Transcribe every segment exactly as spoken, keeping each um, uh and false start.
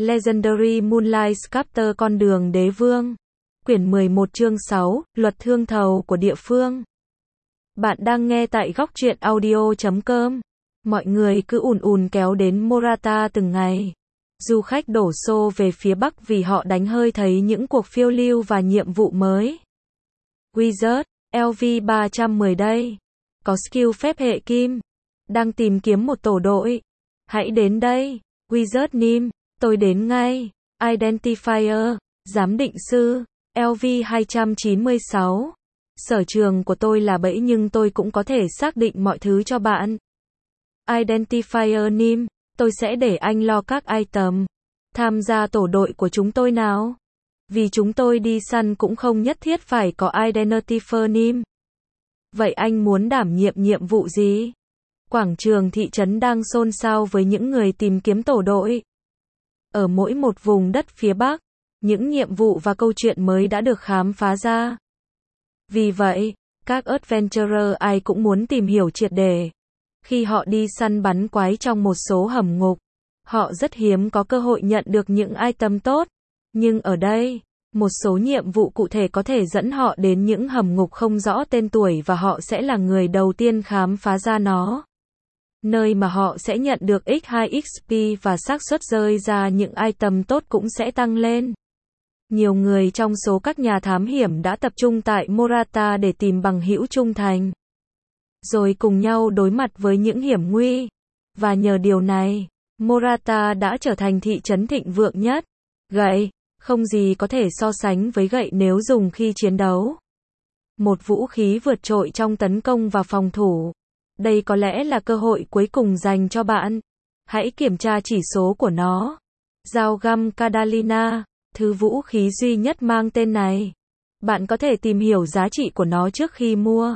Legendary Moonlight Sculptor Con đường đế vương. Quyển mười một chương sáu, Luật thương thầu của địa phương. Bạn đang nghe tại góc truyện audio chấm com. Mọi người cứ ùn ùn kéo đến Morata từng ngày. Du khách đổ xô về phía Bắc vì họ đánh hơi thấy những cuộc phiêu lưu và nhiệm vụ mới. Wizard, L V ba trăm mười đây. Có skill phép hệ kim. Đang tìm kiếm một tổ đội. Hãy đến đây. Wizard Nim, tôi đến ngay. Identifier, giám định sư, L V hai trăm chín mươi sáu. Sở trường của tôi là bẫy nhưng tôi cũng có thể xác định mọi thứ cho bạn. Identifier Nim, tôi sẽ để anh lo các item. Tham gia tổ đội của chúng tôi nào. Vì chúng tôi đi săn cũng không nhất thiết phải có Identifier Nim. Vậy anh muốn đảm nhiệm nhiệm vụ gì? Quảng trường thị trấn đang xôn xao với những người tìm kiếm tổ đội. Ở mỗi một vùng đất phía Bắc, những nhiệm vụ và câu chuyện mới đã được khám phá ra. Vì vậy, các adventurer ai cũng muốn tìm hiểu triệt để. Khi họ đi săn bắn quái trong một số hầm ngục, họ rất hiếm có cơ hội nhận được những item tốt. Nhưng ở đây, một số nhiệm vụ cụ thể có thể dẫn họ đến những hầm ngục không rõ tên tuổi và họ sẽ là người đầu tiên khám phá ra nó. Nơi mà họ sẽ nhận được x hai x p và xác suất rơi ra những item tốt cũng sẽ tăng lên. Nhiều người trong số các nhà thám hiểm đã tập trung tại Morata để tìm bằng hữu trung thành. Rồi cùng nhau đối mặt với những hiểm nguy. Và nhờ điều này, Morata đã trở thành thị trấn thịnh vượng nhất. Gậy, không gì có thể so sánh với gậy nếu dùng khi chiến đấu. Một vũ khí vượt trội trong tấn công và phòng thủ. Đây có lẽ là cơ hội cuối cùng dành cho bạn. Hãy kiểm tra chỉ số của nó. Dao găm Cadalina, thứ vũ khí duy nhất mang tên này. Bạn có thể tìm hiểu giá trị của nó trước khi mua.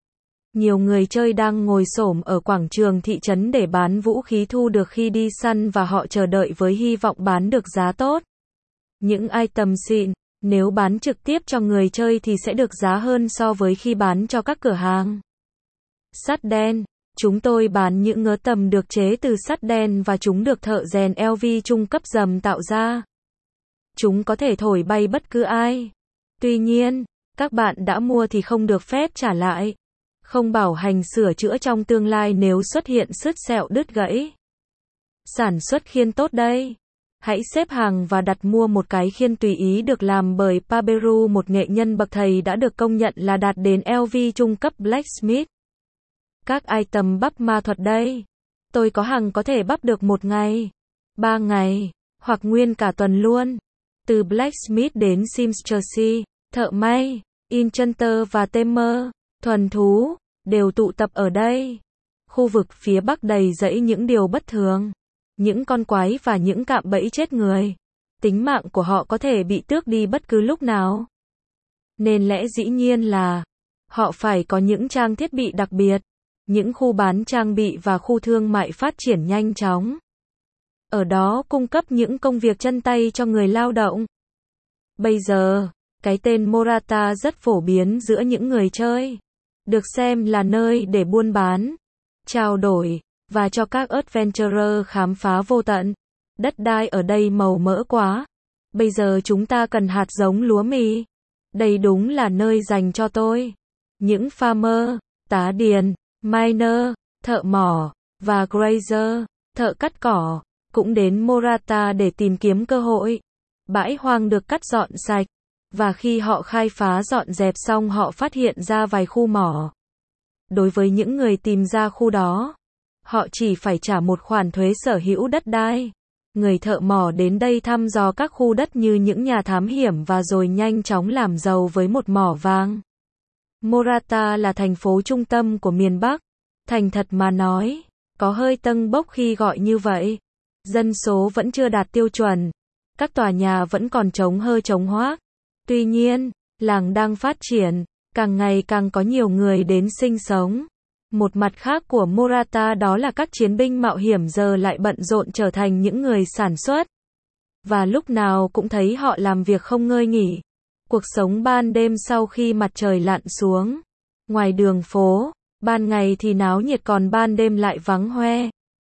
Nhiều người chơi đang ngồi xổm ở quảng trường thị trấn để bán vũ khí thu được khi đi săn và họ chờ đợi với hy vọng bán được giá tốt. Những item xịn, nếu bán trực tiếp cho người chơi thì sẽ được giá hơn so với khi bán cho các cửa hàng. Sắt đen, chúng tôi bán những ngớ tầm được chế từ sắt đen và chúng được thợ rèn L V trung cấp dầm tạo ra. Chúng có thể thổi bay bất cứ ai. Tuy nhiên, các bạn đã mua thì không được phép trả lại. Không bảo hành sửa chữa trong tương lai nếu xuất hiện sứt sẹo đứt gãy. Sản xuất khiên tốt đây. Hãy xếp hàng và đặt mua một cái khiên tùy ý được làm bởi Paberu, một nghệ nhân bậc thầy đã được công nhận là đạt đến L V trung cấp Blacksmith. Các item bắp ma thuật đây. Tôi có hàng có thể bắp được một ngày, ba ngày, hoặc nguyên cả tuần luôn. Từ Blacksmith đến Seamstress, thợ may, Enchanter và Tamer, thuần thú, đều tụ tập ở đây. Khu vực phía Bắc đầy rẫy những điều bất thường. Những con quái và những cạm bẫy chết người. Tính mạng của họ có thể bị tước đi bất cứ lúc nào. Nên lẽ dĩ nhiên là họ phải có những trang thiết bị đặc biệt. Những khu bán trang bị và khu thương mại phát triển nhanh chóng. Ở đó cung cấp những công việc chân tay cho người lao động. Bây giờ, cái tên Morata rất phổ biến giữa những người chơi. Được xem là nơi để buôn bán, trao đổi, và cho các adventurer khám phá vô tận. Đất đai ở đây màu mỡ quá. Bây giờ chúng ta cần hạt giống lúa mì. Đây đúng là nơi dành cho tôi. Những farmer, tá điền, miner, thợ mỏ, và grazer, thợ cắt cỏ, cũng đến Morata để tìm kiếm cơ hội. Bãi hoang được cắt dọn sạch. Và khi họ khai phá dọn dẹp xong họ phát hiện ra vài khu mỏ. Đối với những người tìm ra khu đó, họ chỉ phải trả một khoản thuế sở hữu đất đai. Người thợ mỏ đến đây thăm dò các khu đất như những nhà thám hiểm và rồi nhanh chóng làm giàu với một mỏ vàng. Morata là thành phố trung tâm của miền Bắc. Thành thật mà nói, có hơi tâng bốc khi gọi như vậy. Dân số vẫn chưa đạt tiêu chuẩn. Các tòa nhà vẫn còn trống hơ trống hoác. Tuy nhiên, làng đang phát triển, càng ngày càng có nhiều người đến sinh sống. Một mặt khác của Morata đó là các chiến binh mạo hiểm giờ lại bận rộn trở thành những người sản xuất. Và lúc nào cũng thấy họ làm việc không ngơi nghỉ. Cuộc sống ban đêm sau khi mặt trời lặn xuống. Ngoài đường phố, ban ngày thì náo nhiệt còn ban đêm lại vắng hoe.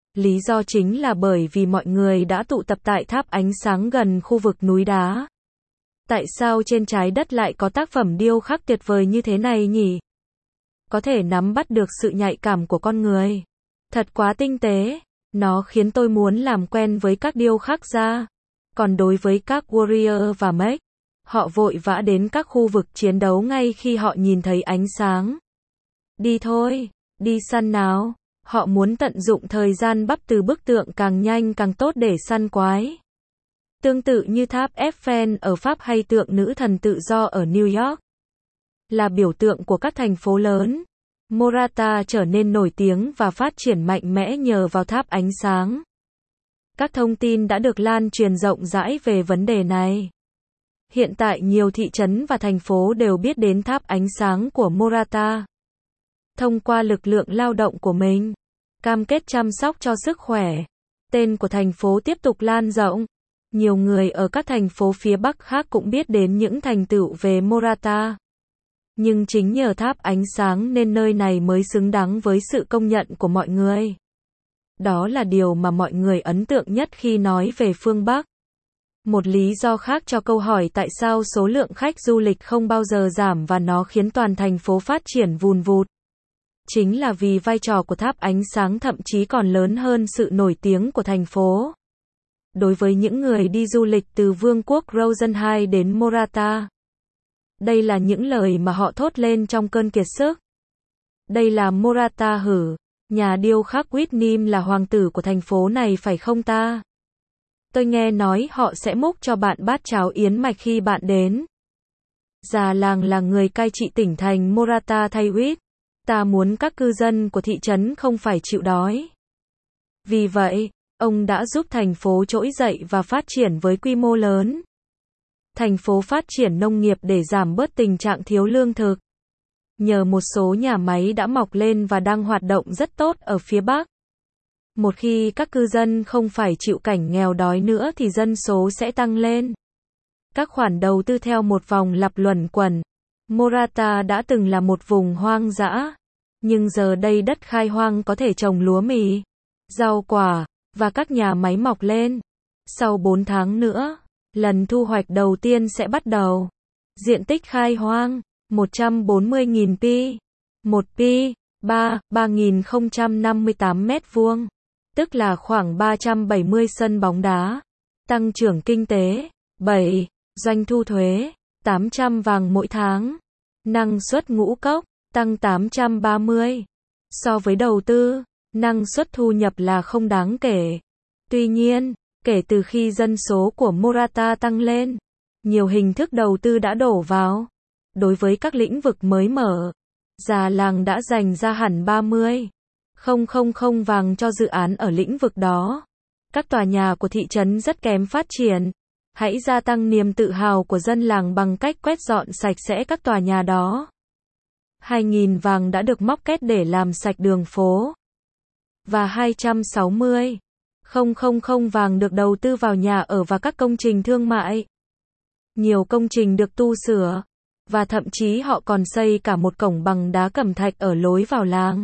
Lý do chính là bởi vì mọi người đã tụ tập tại tháp ánh sáng gần khu vực núi đá. Tại sao trên trái đất lại có tác phẩm điêu khắc tuyệt vời như thế này nhỉ? Có thể nắm bắt được sự nhạy cảm của con người. Thật quá tinh tế. Nó khiến tôi muốn làm quen với các điêu khắc gia. Còn đối với các warrior và mech, họ vội vã đến các khu vực chiến đấu ngay khi họ nhìn thấy ánh sáng. Đi thôi, đi săn nào. Họ muốn tận dụng thời gian bắp từ bức tượng càng nhanh càng tốt để săn quái. Tương tự như tháp Eiffel ở Pháp hay tượng nữ thần tự do ở New York. Là biểu tượng của các thành phố lớn, Morata trở nên nổi tiếng và phát triển mạnh mẽ nhờ vào tháp ánh sáng. Các thông tin đã được lan truyền rộng rãi về vấn đề này. Hiện tại nhiều thị trấn và thành phố đều biết đến tháp ánh sáng của Morata. Thông qua lực lượng lao động của mình, cam kết chăm sóc cho sức khỏe, tên của thành phố tiếp tục lan rộng. Nhiều người ở các thành phố phía Bắc khác cũng biết đến những thành tựu về Morata. Nhưng chính nhờ tháp ánh sáng nên nơi này mới xứng đáng với sự công nhận của mọi người. Đó là điều mà mọi người ấn tượng nhất khi nói về phương Bắc. Một lý do khác cho câu hỏi tại sao số lượng khách du lịch không bao giờ giảm và nó khiến toàn thành phố phát triển vùn vụt. Chính là vì vai trò của tháp ánh sáng thậm chí còn lớn hơn sự nổi tiếng của thành phố. Đối với những người đi du lịch từ vương quốc Rosenheim đến Morata, đây là những lời mà họ thốt lên trong cơn kiệt sức. Đây là Morata hử? Nhà điêu khắc Whitney là hoàng tử của thành phố này phải không ta? Tôi nghe nói họ sẽ múc cho bạn bát cháo yến mạch khi bạn đến. Già làng là người cai trị tỉnh thành Morata thay Whit. Ta muốn các cư dân của thị trấn không phải chịu đói. Vì vậy, ông đã giúp thành phố trỗi dậy và phát triển với quy mô lớn. Thành phố phát triển nông nghiệp để giảm bớt tình trạng thiếu lương thực. Nhờ một số nhà máy đã mọc lên và đang hoạt động rất tốt ở phía Bắc. Một khi các cư dân không phải chịu cảnh nghèo đói nữa thì dân số sẽ tăng lên. Các khoản đầu tư theo một vòng lặp luẩn quẩn. Morata đã từng là một vùng hoang dã, nhưng giờ đây đất khai hoang có thể trồng lúa mì, rau quả, và các nhà máy mọc lên. Sau bốn tháng nữa, lần thu hoạch đầu tiên sẽ bắt đầu. Diện tích khai hoang, một trăm bốn mươi nghìn pi. một pi, ba, ba nghìn không trăm năm mươi tám mét vuông. Tức là khoảng ba trăm bảy mươi sân bóng đá. Tăng trưởng kinh tế, bảy. Doanh thu thuế, tám trăm vàng mỗi tháng. Năng suất ngũ cốc, tăng tám trăm ba mươi. So với đầu tư, năng suất thu nhập là không đáng kể. Tuy nhiên, kể từ khi dân số của Morata tăng lên, nhiều hình thức đầu tư đã đổ vào. Đối với các lĩnh vực mới mở, già làng đã dành ra hẳn ba mươi nghìn vàng cho dự án ở lĩnh vực đó. Các tòa nhà của thị trấn rất kém phát triển. Hãy gia tăng niềm tự hào của dân làng bằng cách quét dọn sạch sẽ các tòa nhà đó. hai nghìn vàng đã được móc két để làm sạch đường phố. Và hai trăm sáu mươi nghìn vàng được đầu tư vào nhà ở và các công trình thương mại. Nhiều công trình được tu sửa. Và thậm chí họ còn xây cả một cổng bằng đá cẩm thạch ở lối vào làng.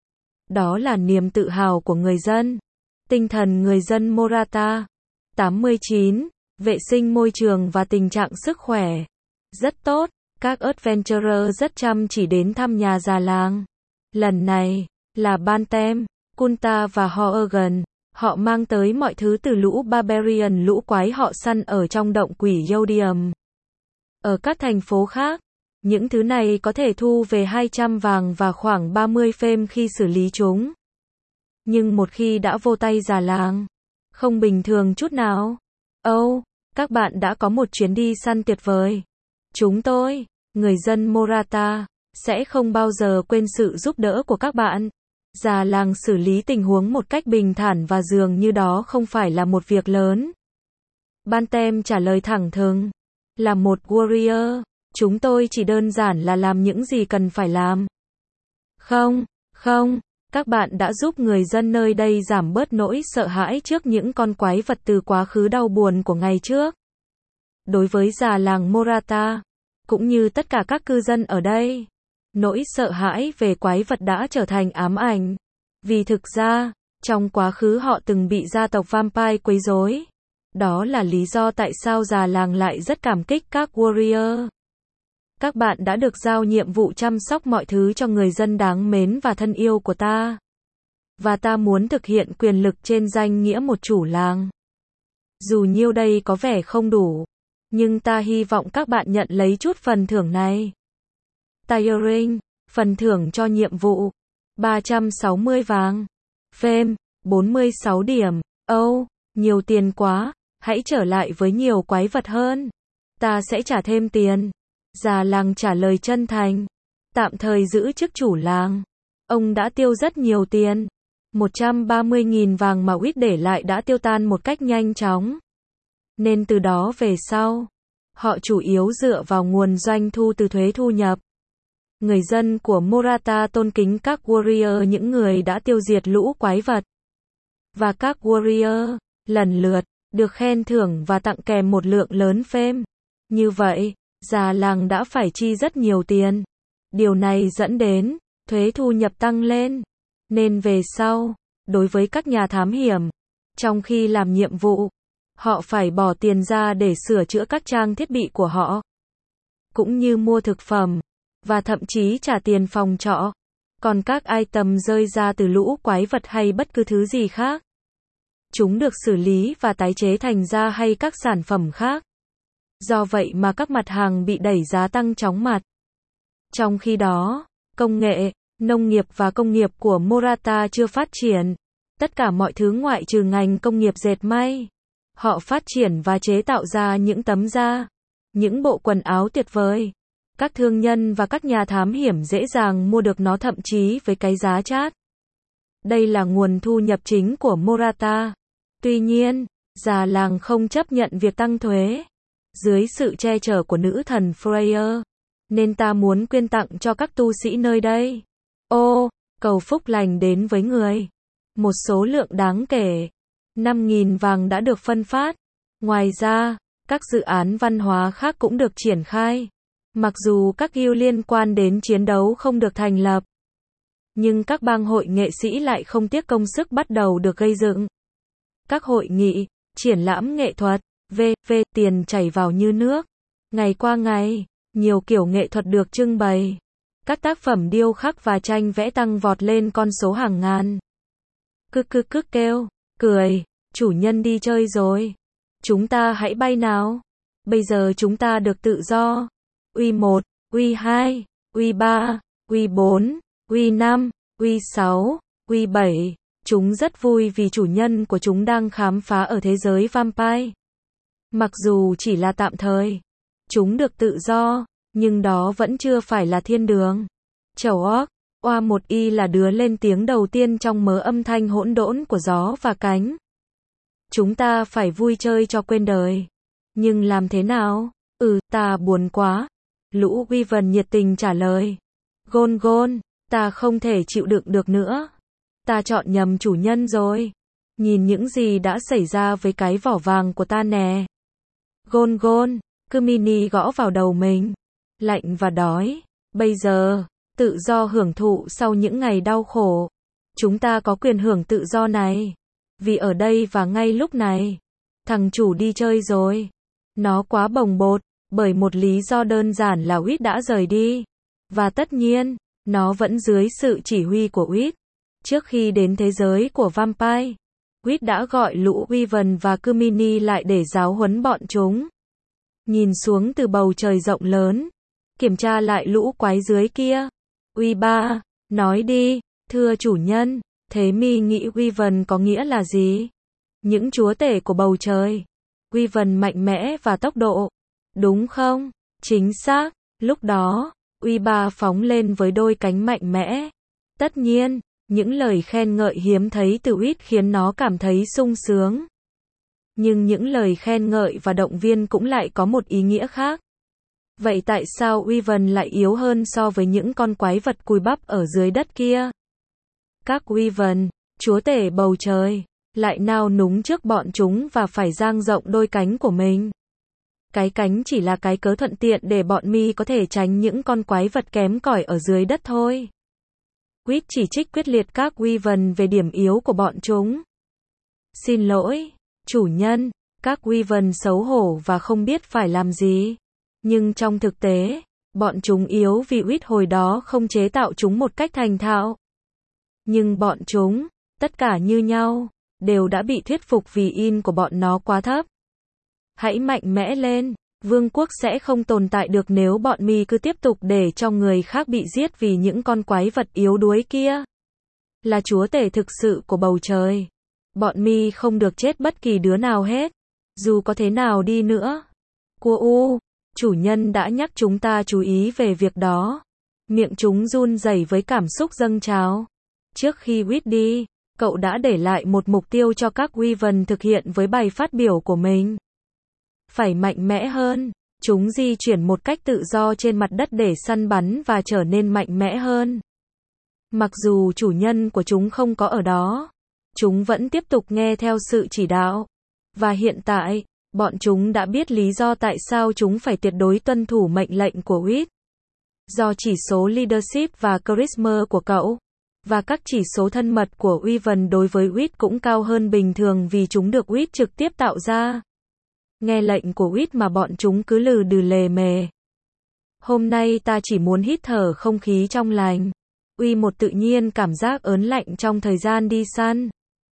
Đó là niềm tự hào của người dân. Tinh thần người dân Morata. tám mươi chín. Vệ sinh môi trường và tình trạng sức khỏe. Rất tốt. Các adventurer rất chăm chỉ đến thăm nhà già làng. Lần này, là Bantam, Kunta và Horgan. Họ mang tới mọi thứ từ lũ Barbarian lũ quái họ săn ở trong động quỷ Yodium. Ở các thành phố khác, những thứ này có thể thu về hai trăm vàng và khoảng ba mươi phêm khi xử lý chúng. Nhưng một khi đã vô tay già làng, không bình thường chút nào. Oh, các bạn đã có một chuyến đi săn tuyệt vời. Chúng tôi, người dân Morata, sẽ không bao giờ quên sự giúp đỡ của các bạn. Già làng xử lý tình huống một cách bình thản và dường như đó không phải là một việc lớn. Bantam trả lời thẳng thừng. Là một warrior, chúng tôi chỉ đơn giản là làm những gì cần phải làm. Không, không, các bạn đã giúp người dân nơi đây giảm bớt nỗi sợ hãi trước những con quái vật từ quá khứ đau buồn của ngày trước. Đối với già làng Morata, cũng như tất cả các cư dân ở đây, nỗi sợ hãi về quái vật đã trở thành ám ảnh. Vì thực ra, Trong quá khứ họ từng bị gia tộc vampire quấy rối. Đó là lý do tại sao già làng lại rất cảm kích các warrior. Các bạn đã được giao nhiệm vụ chăm sóc mọi thứ cho người dân đáng mến và thân yêu của ta. Và ta muốn thực hiện quyền lực trên danh nghĩa một chủ làng. Dù nhiêu đây có vẻ không đủ, nhưng ta hy vọng các bạn nhận lấy chút phần thưởng này. Tiring, phần thưởng cho nhiệm vụ, ba trăm sáu mươi vàng. Fame, bốn mươi sáu điểm. Oh, nhiều tiền quá, hãy trở lại với nhiều quái vật hơn. Ta sẽ trả thêm tiền. Già làng trả lời chân thành. Tạm thời giữ chức chủ làng. Ông đã tiêu rất nhiều tiền. một trăm ba mươi nghìn vàng mà Wit để lại đã tiêu tan một cách nhanh chóng. Nên từ đó về sau, họ chủ yếu dựa vào nguồn doanh thu từ thuế thu nhập. Người dân của Morata tôn kính các warrior, những người đã tiêu diệt lũ quái vật. Và các warrior, lần lượt, được khen thưởng và tặng kèm một lượng lớn fame. Như vậy, già làng đã phải chi rất nhiều tiền. Điều này dẫn đến thuế thu nhập tăng lên. Nên về sau, đối với các nhà thám hiểm, trong khi làm nhiệm vụ, họ phải bỏ tiền ra để sửa chữa các trang thiết bị của họ, cũng như mua thực phẩm, và thậm chí trả tiền phòng trọ. Còn các item rơi ra từ lũ quái vật hay bất cứ thứ gì khác, chúng được xử lý và tái chế thành da hay các sản phẩm khác. Do vậy mà các mặt hàng bị đẩy giá tăng chóng mặt. Trong khi đó, công nghệ, nông nghiệp và công nghiệp của Morata chưa phát triển. Tất cả mọi thứ ngoại trừ ngành công nghiệp dệt may. Họ phát triển và chế tạo ra những tấm da, những bộ quần áo tuyệt vời. Các thương nhân và các nhà thám hiểm dễ dàng mua được nó, thậm chí với cái giá chát. Đây là nguồn thu nhập chính của Morata. Tuy nhiên, già làng không chấp nhận việc tăng thuế. Dưới sự che chở của nữ thần Freya, nên ta muốn quyên tặng cho các tu sĩ nơi đây. Ô, cầu phúc lành đến với người. Một số lượng đáng kể, năm nghìn vàng đã được phân phát. Ngoài ra, các dự án văn hóa khác cũng được triển khai. Mặc dù các guild liên quan đến chiến đấu không được thành lập, nhưng các bang hội nghệ sĩ lại không tiếc công sức bắt đầu được gây dựng. Các hội nghị, triển lãm nghệ thuật, vân vân tiền chảy vào như nước. Ngày qua ngày, nhiều kiểu nghệ thuật được trưng bày. Các tác phẩm điêu khắc và tranh vẽ tăng vọt lên con số hàng ngàn. Cức cức cức kêu, cười, chủ nhân đi chơi rồi. Chúng ta hãy bay nào. Bây giờ chúng ta được tự do. Uy một, Uy hai, Uy ba, Uy bốn, Uy năm, Uy sáu, Uy bảy. Chúng rất vui vì chủ nhân của chúng đang khám phá ở thế giới vampire. Mặc dù chỉ là tạm thời, chúng được tự do, nhưng đó vẫn chưa phải là thiên đường. Chầu óc, oa một y là đứa lên tiếng đầu tiên trong mớ âm thanh hỗn độn của gió và cánh. Chúng ta phải vui chơi cho quên đời. Nhưng làm thế nào? Ừ, ta buồn quá. Lũ Wyvern nhiệt tình trả lời. Gôn gôn, ta không thể chịu đựng được nữa. Ta chọn nhầm chủ nhân rồi. Nhìn những gì đã xảy ra với cái vỏ vàng của ta nè. Gôn gôn, Kumini gõ vào đầu mình. Lạnh và đói. Bây giờ, tự do hưởng thụ sau những ngày đau khổ. Chúng ta có quyền hưởng tự do này. Vì ở đây và ngay lúc này, thằng chủ đi chơi rồi. Nó quá bồng bột, bởi một lý do đơn giản là Wit đã rời đi. Và tất nhiên, nó vẫn dưới sự chỉ huy của Wit. Trước khi đến thế giới của vampire, Wit đã gọi lũ Wyvern và Kumini lại để giáo huấn bọn chúng. Nhìn xuống từ bầu trời rộng lớn, kiểm tra lại lũ quái dưới kia. Uy ba, nói đi, thưa chủ nhân, thế mi nghĩ Wyvern có nghĩa là gì? Những chúa tể của bầu trời. Wyvern mạnh mẽ và tốc độ. Đúng không? Chính xác. Lúc đó, Uy ba phóng lên với đôi cánh mạnh mẽ. Tất nhiên, những lời khen ngợi hiếm thấy từ Wit khiến nó cảm thấy sung sướng. Nhưng những lời khen ngợi và động viên cũng lại có một ý nghĩa khác. Vậy tại sao Wyvern lại yếu hơn so với những con quái vật cùi bắp ở dưới đất kia? Các Wyvern, chúa tể bầu trời, lại nao núng trước bọn chúng và phải dang rộng đôi cánh của mình. Cái cánh chỉ là cái cớ thuận tiện để bọn mi có thể tránh những con quái vật kém cỏi ở dưới đất thôi. Quýt chỉ trích quyết liệt các Wyvern về điểm yếu của bọn chúng. Xin lỗi, chủ nhân, các Wyvern xấu hổ và không biết phải làm gì. Nhưng trong thực tế, bọn chúng yếu vì Quýt hồi đó không chế tạo chúng một cách thành thạo. Nhưng bọn chúng, tất cả như nhau, đều đã bị thuyết phục vì in của bọn nó quá thấp. Hãy mạnh mẽ lên, vương quốc sẽ không tồn tại được nếu bọn mi cứ tiếp tục để cho người khác bị giết vì những con quái vật yếu đuối kia. Là chúa tể thực sự của bầu trời. Bọn mi không được chết bất kỳ đứa nào hết. Dù có thế nào đi nữa. Cua u, chủ nhân đã nhắc chúng ta chú ý về việc đó. Miệng chúng run rẩy với cảm xúc dâng trào. Trước khi Quýt đi, cậu đã để lại một mục tiêu cho các Wyvern thực hiện với bài phát biểu của mình. Phải mạnh mẽ hơn. Chúng di chuyển một cách tự do trên mặt đất để săn bắn và trở nên mạnh mẽ hơn. Mặc dù chủ nhân của chúng không có ở đó, chúng vẫn tiếp tục nghe theo sự chỉ đạo. Và hiện tại, bọn chúng đã biết lý do tại sao chúng phải tuyệt đối tuân thủ mệnh lệnh của Quýt. Do chỉ số leadership và charisma của cậu, và các chỉ số thân mật của Wyvern đối với Quýt cũng cao hơn bình thường vì chúng được Quýt trực tiếp tạo ra. Nghe lệnh của Quýt mà bọn chúng cứ lừ đừ lề mề. Hôm nay ta chỉ muốn hít thở không khí trong lành. Uy một tự nhiên cảm giác ớn lạnh trong thời gian đi săn.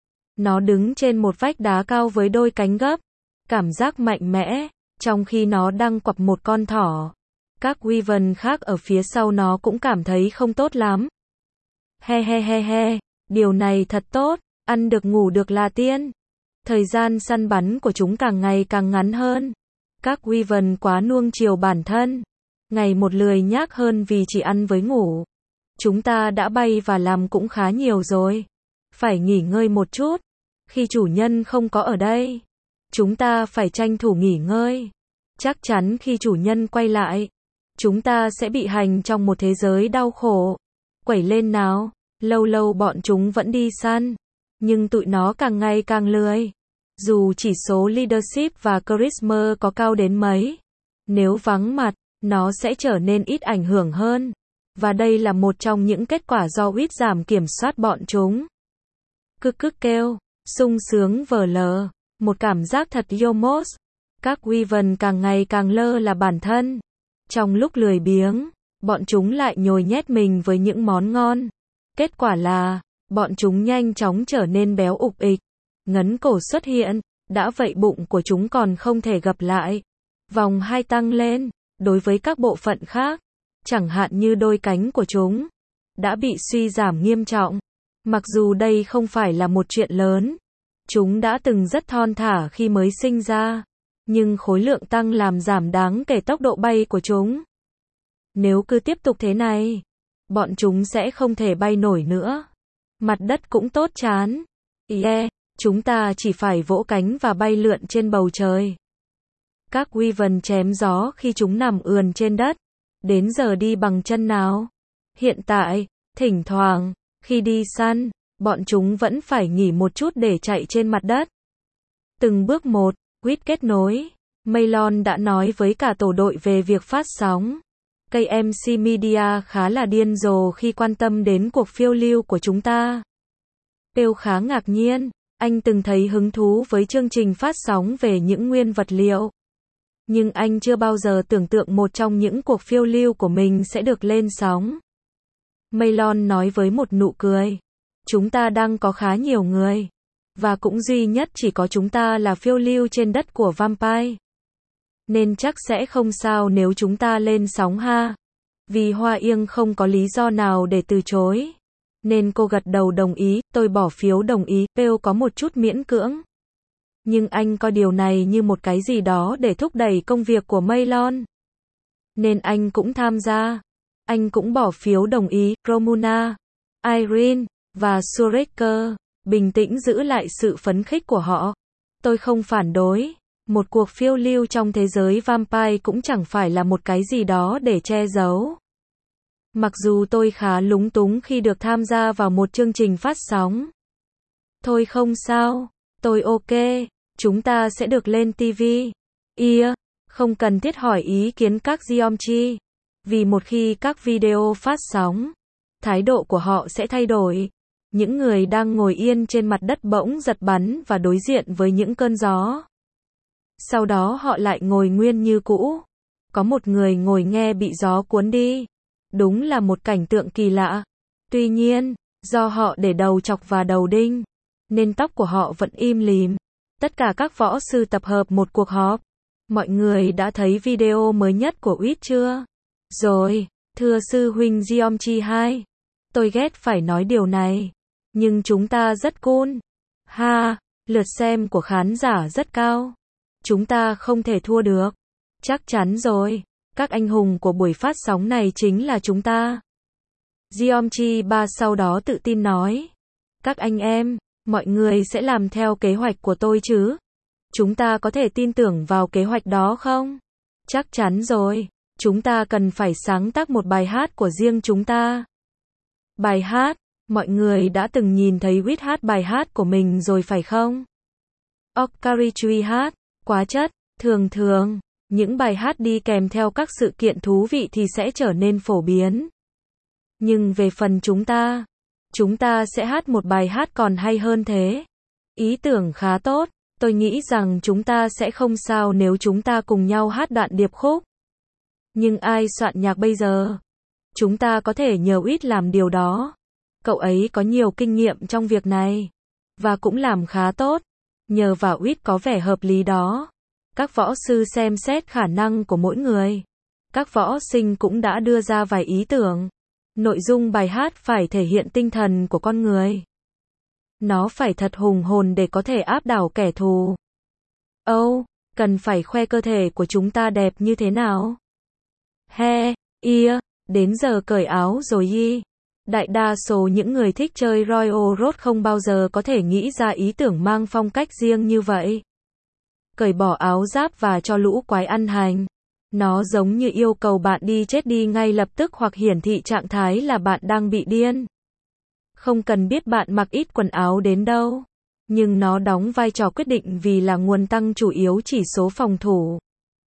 Nó đứng trên một vách đá cao với đôi cánh gấp. Cảm giác mạnh mẽ, trong khi nó đang quặp một con thỏ. Các Wyvern khác ở phía sau nó cũng cảm thấy không tốt lắm. He he he he, điều này thật tốt, ăn được ngủ được là tiên. Thời gian săn bắn của chúng càng ngày càng ngắn hơn. Các Wyvern quá nuông chiều bản thân. Ngày một lười nhác hơn vì chỉ ăn với ngủ. Chúng ta đã bay và làm cũng khá nhiều rồi. Phải nghỉ ngơi một chút. Khi chủ nhân không có ở đây, chúng ta phải tranh thủ nghỉ ngơi. Chắc chắn khi chủ nhân quay lại, chúng ta sẽ bị hành trong một thế giới đau khổ. Quẩy lên nào, lâu lâu bọn chúng vẫn đi săn. Nhưng tụi nó càng ngày càng lười. Dù chỉ số leadership và charisma có cao đến mấy, nếu vắng mặt, nó sẽ trở nên ít ảnh hưởng hơn. Và đây là một trong những kết quả do Quýt giảm kiểm soát bọn chúng. Cức cức kêu, sung sướng vờ lờ, một cảm giác thật yomos. Các Wyvern càng ngày càng lơ là bản thân. Trong lúc lười biếng, bọn chúng lại nhồi nhét mình với những món ngon. Kết quả là, bọn chúng nhanh chóng trở nên béo ục ịch. Ngấn cổ xuất hiện, đã vậy bụng của chúng còn không thể gập lại. Vòng hai tăng lên, đối với các bộ phận khác, chẳng hạn như đôi cánh của chúng, đã bị suy giảm nghiêm trọng. Mặc dù đây không phải là một chuyện lớn, chúng đã từng rất thon thả khi mới sinh ra, nhưng khối lượng tăng làm giảm đáng kể tốc độ bay của chúng. Nếu cứ tiếp tục thế này, bọn chúng sẽ không thể bay nổi nữa. Mặt đất cũng tốt chán. Yeah, chúng ta chỉ phải vỗ cánh và bay lượn trên bầu trời. Các Wyvern chém gió khi chúng nằm ườn trên đất. Đến giờ đi bằng chân nào. Hiện tại, thỉnh thoảng, khi đi săn, bọn chúng vẫn phải nghỉ một chút để chạy trên mặt đất. Từng bước một, Quýt kết nối. Maylon đã nói với cả tổ đội về việc phát sóng. ca em xê Media khá là điên rồ khi quan tâm đến cuộc phiêu lưu của chúng ta. Pêu khá ngạc nhiên, anh từng thấy hứng thú với chương trình phát sóng về những nguyên vật liệu. Nhưng anh chưa bao giờ tưởng tượng một trong những cuộc phiêu lưu của mình sẽ được lên sóng. Maylon nói với một nụ cười. Chúng ta đang có khá nhiều người. Và cũng duy nhất chỉ có chúng ta là phiêu lưu trên đất của Vampire. Nên chắc sẽ không sao nếu chúng ta lên sóng ha. Vì Hoa Yên không có lý do nào để từ chối. Nên cô gật đầu đồng ý, tôi bỏ phiếu đồng ý, Pêu có một chút miễn cưỡng. Nhưng anh coi điều này như một cái gì đó để thúc đẩy công việc của Maylon. Nên anh cũng tham gia. Anh cũng bỏ phiếu đồng ý, Romuna, Irene, và Sureker, bình tĩnh giữ lại sự phấn khích của họ. Tôi không phản đối. Một cuộc phiêu lưu trong thế giới Vampire cũng chẳng phải là một cái gì đó để che giấu. Mặc dù tôi khá lúng túng khi được tham gia vào một chương trình phát sóng. Thôi không sao, tôi ok, chúng ta sẽ được lên ti vi. Yeah, không cần thiết hỏi ý kiến các Geomchi. Vì một khi các video phát sóng, thái độ của họ sẽ thay đổi. Những người đang ngồi yên trên mặt đất bỗng giật bắn và đối diện với những cơn gió. Sau đó họ lại ngồi nguyên như cũ. Có một người ngồi nghe bị gió cuốn đi. Đúng là một cảnh tượng kỳ lạ. Tuy nhiên, do họ để đầu chọc và đầu đinh, nên tóc của họ vẫn im lìm. Tất cả các võ sư tập hợp một cuộc họp. Mọi người đã thấy video mới nhất của u i tê chưa? Rồi, thưa sư huynh Jeomchi hai. Tôi ghét phải nói điều này. Nhưng chúng ta rất cool. Ha, lượt xem của khán giả rất cao. Chúng ta không thể thua được. Chắc chắn rồi. Các anh hùng của buổi phát sóng này chính là chúng ta. Jeomchi ba sau đó tự tin nói. Các anh em, mọi người sẽ làm theo kế hoạch của tôi chứ? Chúng ta có thể tin tưởng vào kế hoạch đó không? Chắc chắn rồi. Chúng ta cần phải sáng tác một bài hát của riêng chúng ta. Bài hát? Mọi người đã từng nhìn thấy u i tê hát bài hát của mình rồi phải không? Okarichui hát, quá chất, thường thường, những bài hát đi kèm theo các sự kiện thú vị thì sẽ trở nên phổ biến. Nhưng về phần chúng ta, chúng ta sẽ hát một bài hát còn hay hơn thế. Ý tưởng khá tốt, tôi nghĩ rằng chúng ta sẽ không sao nếu chúng ta cùng nhau hát đoạn điệp khúc. Nhưng ai soạn nhạc bây giờ? Chúng ta có thể nhờ u i tê làm điều đó. Cậu ấy có nhiều kinh nghiệm trong việc này. Và cũng làm khá tốt. Nhờ vào u i tê có vẻ hợp lý đó. Các võ sư xem xét khả năng của mỗi người. Các võ sinh cũng đã đưa ra vài ý tưởng. Nội dung bài hát phải thể hiện tinh thần của con người. Nó phải thật hùng hồn để có thể áp đảo kẻ thù. Âu, oh, cần phải khoe cơ thể của chúng ta đẹp như thế nào? He, ia, đến giờ cởi áo rồi y. Đại đa số những người thích chơi Royal Road không bao giờ có thể nghĩ ra ý tưởng mang phong cách riêng như vậy. Cởi bỏ áo giáp và cho lũ quái ăn hành. Nó giống như yêu cầu bạn đi chết đi ngay lập tức hoặc hiển thị trạng thái là bạn đang bị điên. Không cần biết bạn mặc ít quần áo đến đâu. Nhưng nó đóng vai trò quyết định vì là nguồn tăng chủ yếu chỉ số phòng thủ.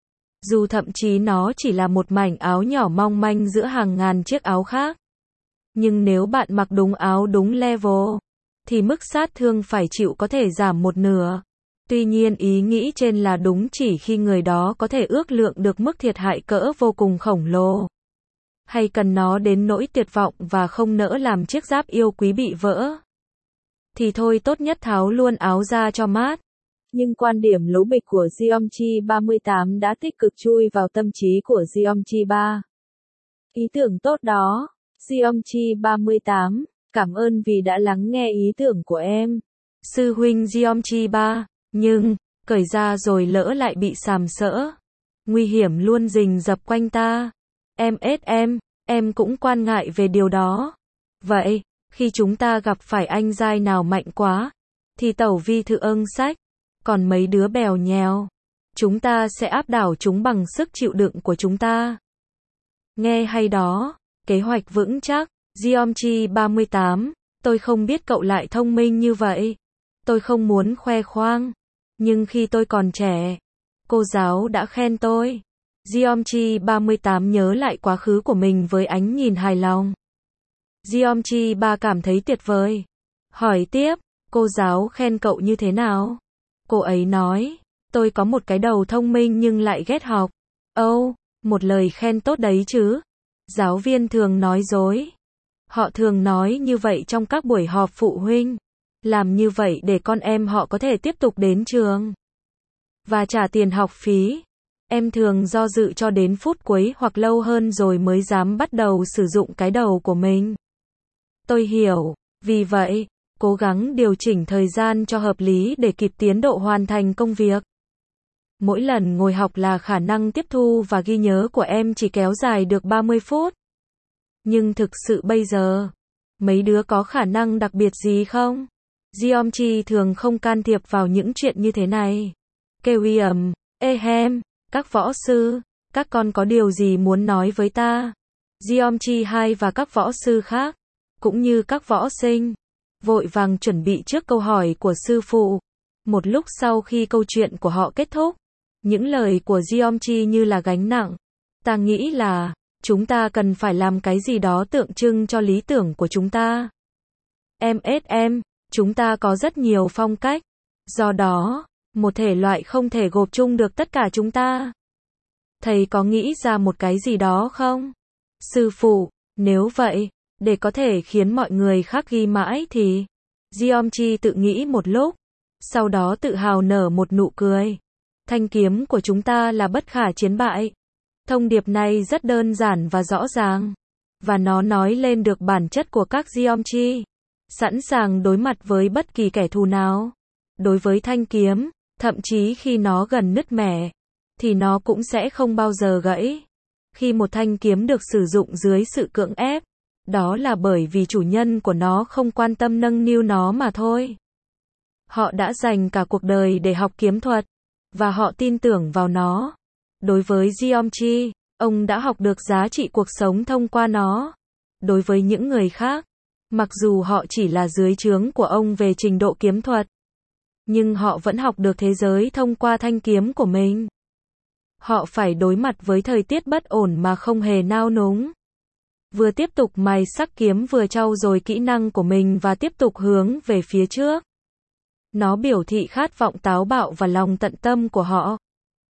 Dù thậm chí nó chỉ là một mảnh áo nhỏ mong manh giữa hàng ngàn chiếc áo khác. Nhưng nếu bạn mặc đúng áo đúng level, thì mức sát thương phải chịu có thể giảm một nửa. Tuy nhiên ý nghĩ trên là đúng chỉ khi người đó có thể ước lượng được mức thiệt hại cỡ vô cùng khổng lồ. Hay cần nó đến nỗi tuyệt vọng và không nỡ làm chiếc giáp yêu quý bị vỡ. Thì thôi tốt nhất tháo luôn áo ra cho mát. Nhưng quan điểm lố bịch của Jeomchi ba mươi tám đã tích cực chui vào tâm trí của Jeomchi ba. Ý tưởng tốt đó. Jeomchi ba mươi tám, cảm ơn vì đã lắng nghe ý tưởng của em. Sư huynh Jeomchi ba, nhưng, cởi ra rồi lỡ lại bị sàm sỡ. Nguy hiểm luôn rình rập quanh ta. Em ết em, em cũng quan ngại về điều đó. Vậy, khi chúng ta gặp phải anh giai nào mạnh quá, thì tẩu vi thự ưng sách, còn mấy đứa bèo nhèo, chúng ta sẽ áp đảo chúng bằng sức chịu đựng của chúng ta. Nghe hay đó. Kế hoạch vững chắc. Jeomchi ba mươi tám, tôi không biết cậu lại thông minh như vậy. Tôi không muốn khoe khoang. Nhưng khi tôi còn trẻ, cô giáo đã khen tôi. Jeomchi ba mươi tám nhớ lại quá khứ của mình với ánh nhìn hài lòng. Jeomchi ba cảm thấy tuyệt vời. Hỏi tiếp, cô giáo khen cậu như thế nào? Cô ấy nói, tôi có một cái đầu thông minh nhưng lại ghét học. Âu, oh, một lời khen tốt đấy chứ. Giáo viên thường nói dối. Họ thường nói như vậy trong các buổi họp phụ huynh. Làm như vậy để con em họ có thể tiếp tục đến trường và trả tiền học phí. Em thường do dự cho đến phút cuối hoặc lâu hơn rồi mới dám bắt đầu sử dụng cái đầu của mình. Tôi hiểu, vì vậy, cố gắng điều chỉnh thời gian cho hợp lý để kịp tiến độ hoàn thành công việc. Mỗi lần ngồi học là khả năng tiếp thu và ghi nhớ của em chỉ kéo dài được ba mươi phút. Nhưng thực sự bây giờ, mấy đứa có khả năng đặc biệt gì không? Jeomchi thường không can thiệp vào những chuyện như thế này. Kewiem, ehem, các võ sư, các con có điều gì muốn nói với ta? Jeomchi hai và các võ sư khác, cũng như các võ sinh, vội vàng chuẩn bị trước câu hỏi của sư phụ. Một lúc sau khi câu chuyện của họ kết thúc, những lời của Jeomchi như là gánh nặng. Ta nghĩ là, Chúng ta cần phải làm cái gì đó tượng trưng cho lý tưởng của chúng ta. em ét em, chúng ta có rất nhiều phong cách. Do đó, một thể loại không thể gộp chung được tất cả chúng ta. Thầy có nghĩ ra một cái gì đó không? Sư phụ, nếu vậy, để có thể khiến mọi người khác ghi mãi thì... Jeomchi tự nghĩ một lúc, sau đó tự hào nở một nụ cười. Thanh kiếm của chúng ta là bất khả chiến bại. Thông điệp này rất đơn giản và rõ ràng. Và nó nói lên được bản chất của các Jeomchi. Sẵn sàng đối mặt với bất kỳ kẻ thù nào. Đối với thanh kiếm, thậm chí khi nó gần nứt mẻ, thì nó cũng sẽ không bao giờ gãy. Khi một thanh kiếm được sử dụng dưới sự cưỡng ép, đó là bởi vì chủ nhân của nó không quan tâm nâng niu nó mà thôi. Họ đã dành cả cuộc đời để học kiếm thuật, và họ tin tưởng vào nó. Đối với Jeomchi, ông đã học được giá trị cuộc sống thông qua nó. Đối với những người khác, mặc dù họ chỉ là dưới trướng của ông về trình độ kiếm thuật, nhưng họ vẫn học được thế giới thông qua thanh kiếm của mình. Họ phải đối mặt với thời tiết bất ổn mà không hề nao núng. Vừa tiếp tục mài sắc kiếm vừa trau dồi kỹ năng của mình và tiếp tục hướng về phía trước. Nó biểu thị khát vọng táo bạo và lòng tận tâm của họ.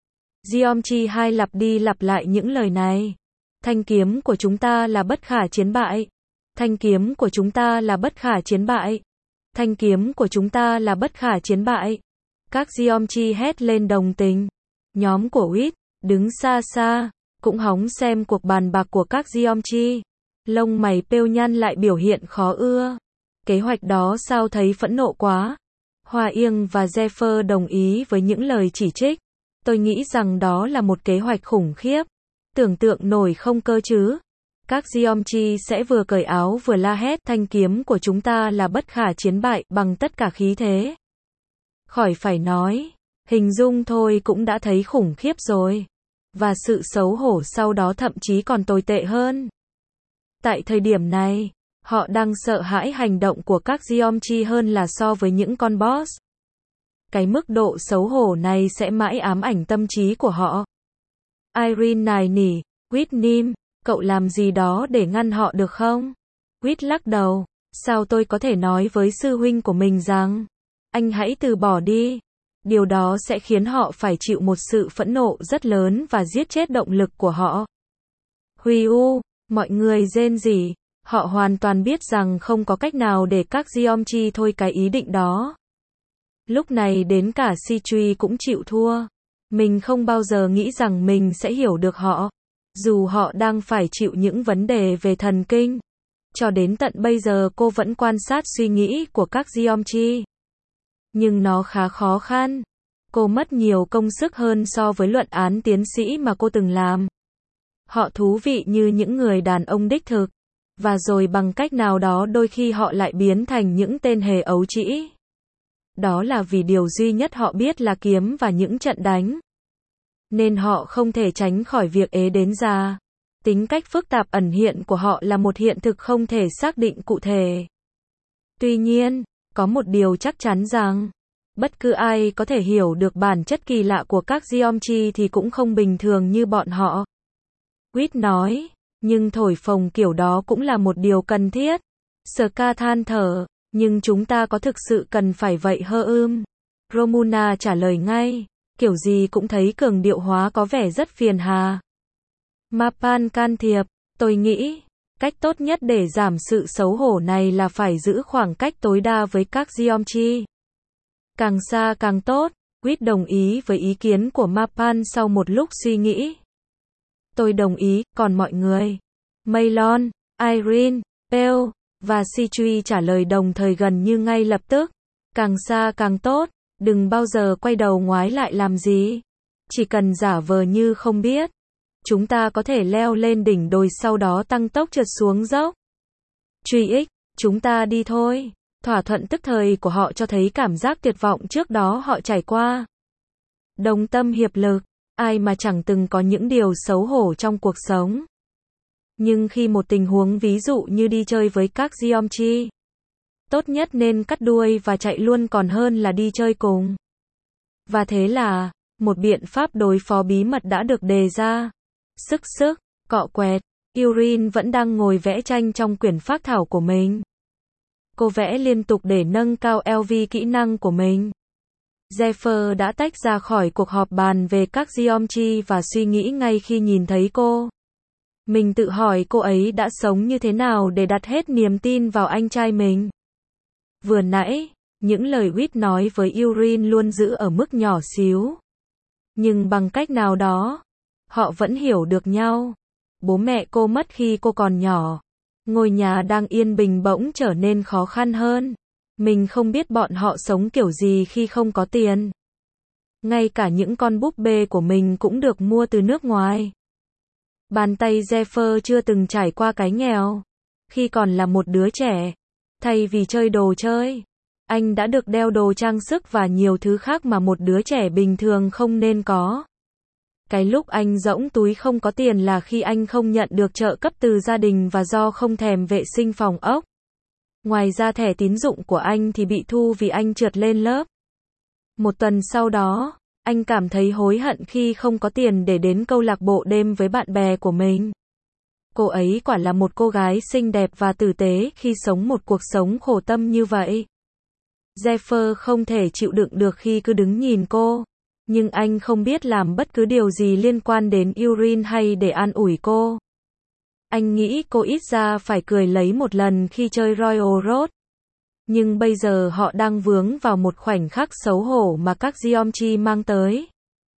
Jeomchi hai lặp đi lặp lại những lời này. Thanh kiếm của chúng ta là bất khả chiến bại. Thanh kiếm của chúng ta là bất khả chiến bại. Thanh kiếm của chúng ta là bất khả chiến bại. Các Jeomchi hét lên đồng tình. Nhóm của Wit, đứng xa xa, cũng hóng xem cuộc bàn bạc của các Jeomchi. Lông mày pêu nhăn lại biểu hiện khó ưa. Kế hoạch đó sao thấy phẫn nộ quá. Hoa Yên và Zephyr đồng ý với những lời chỉ trích. Tôi nghĩ rằng đó là một kế hoạch khủng khiếp. Tưởng tượng nổi không cơ chứ. Các Jeomchi sẽ vừa cởi áo vừa la hét thanh kiếm của chúng ta là bất khả chiến bại bằng tất cả khí thế. Khỏi phải nói, hình dung thôi cũng đã thấy khủng khiếp rồi. Và sự xấu hổ sau đó thậm chí còn tồi tệ hơn. Tại thời điểm này, họ đang sợ hãi hành động của các Jeomchi hơn là so với những con boss. Cái mức độ xấu hổ này sẽ mãi ám ảnh tâm trí của họ. Irene nài nỉ, Whitney, cậu làm gì đó để ngăn họ được không? Whit lắc đầu, sao tôi có thể nói với sư huynh của mình rằng, anh hãy từ bỏ đi. Điều đó sẽ khiến họ phải chịu một sự phẫn nộ rất lớn và giết chết động lực của họ. Huy u, mọi người rên rỉ, họ hoàn toàn biết rằng không có cách nào để các Jeomchi thôi cái ý định đó. Lúc này đến cả Sichui cũng chịu thua. Mình không bao giờ nghĩ rằng mình sẽ hiểu được họ. Dù họ đang phải chịu những vấn đề về thần kinh. Cho đến tận bây giờ cô vẫn quan sát suy nghĩ của các Jeomchi. Nhưng nó khá khó khăn. Cô mất nhiều công sức hơn so với luận án tiến sĩ mà cô từng làm. Họ thú vị như những người đàn ông đích thực. Và rồi bằng cách nào đó đôi khi họ lại biến thành những tên hề ấu trĩ. Đó là vì điều duy nhất họ biết là kiếm và những trận đánh. Nên họ không thể tránh khỏi việc ế đến già. Tính cách phức tạp ẩn hiện của họ là một hiện thực không thể xác định cụ thể. Tuy nhiên, có một điều chắc chắn rằng, bất cứ ai có thể hiểu được bản chất kỳ lạ của các Jeomchi thì cũng không bình thường như bọn họ. Whit nói, nhưng thổi phồng kiểu đó cũng là một điều cần thiết. Ska than thở, nhưng chúng ta có thực sự cần phải vậy hơ ưm? Romuna trả lời ngay, kiểu gì cũng thấy cường điệu hóa có vẻ rất phiền hà. Mapan can thiệp, tôi nghĩ, cách tốt nhất để giảm sự xấu hổ này là phải giữ khoảng cách tối đa với các Jeomchi. Càng xa càng tốt, Whit đồng ý với ý kiến của Mapan sau một lúc suy nghĩ. Tôi đồng ý, còn mọi người? Maylon, Irene, Pale, và Sichui trả lời đồng thời gần như ngay lập tức. Càng xa càng tốt, đừng bao giờ quay đầu ngoái lại làm gì. Chỉ cần giả vờ như không biết. Chúng ta có thể leo lên đỉnh đồi sau đó tăng tốc trượt xuống dốc. Truy ích, chúng ta đi thôi. Thỏa thuận tức thời của họ cho thấy cảm giác tuyệt vọng trước đó họ trải qua. Đồng tâm hiệp lực, ai mà chẳng từng có những điều xấu hổ trong cuộc sống. Nhưng khi một tình huống ví dụ như đi chơi với các Jeomchi, tốt nhất nên cắt đuôi và chạy luôn còn hơn là đi chơi cùng. Và thế là, một biện pháp đối phó bí mật đã được đề ra. Sức sức, cọ quẹt, Erin vẫn đang ngồi vẽ tranh trong quyển phác thảo của mình. Cô vẽ liên tục để nâng cao lờ vê kỹ năng của mình. Zephyr đã tách ra khỏi cuộc họp bàn về các geometry và suy nghĩ ngay khi nhìn thấy cô. Mình tự hỏi cô ấy đã sống như thế nào để đặt hết niềm tin vào anh trai mình. Vừa nãy, những lời Whit nói với Erin luôn giữ ở mức nhỏ xíu. Nhưng bằng cách nào đó, họ vẫn hiểu được nhau. Bố mẹ cô mất khi cô còn nhỏ. Ngôi nhà đang yên bình bỗng trở nên khó khăn hơn. Mình không biết bọn họ sống kiểu gì khi không có tiền. Ngay cả những con búp bê của mình cũng được mua từ nước ngoài. Bàn tay Zephyr chưa từng trải qua cái nghèo. Khi còn là một đứa trẻ, thay vì chơi đồ chơi, anh đã được đeo đồ trang sức và nhiều thứ khác mà một đứa trẻ bình thường không nên có. Cái lúc anh rỗng túi không có tiền là khi anh không nhận được trợ cấp từ gia đình và do không thèm vệ sinh phòng ốc. Ngoài ra thẻ tín dụng của anh thì bị thu vì anh trượt lên lớp. Một tuần sau đó, anh cảm thấy hối hận khi không có tiền để đến câu lạc bộ đêm với bạn bè của mình. Cô ấy quả là một cô gái xinh đẹp và tử tế khi sống một cuộc sống khổ tâm như vậy. Zephyr không thể chịu đựng được khi cứ đứng nhìn cô. Nhưng anh không biết làm bất cứ điều gì liên quan đến Erin hay để an ủi cô. Anh nghĩ cô ít ra phải cười lấy một lần khi chơi Royal Road. Nhưng bây giờ họ đang vướng vào một khoảnh khắc xấu hổ mà các geometry mang tới.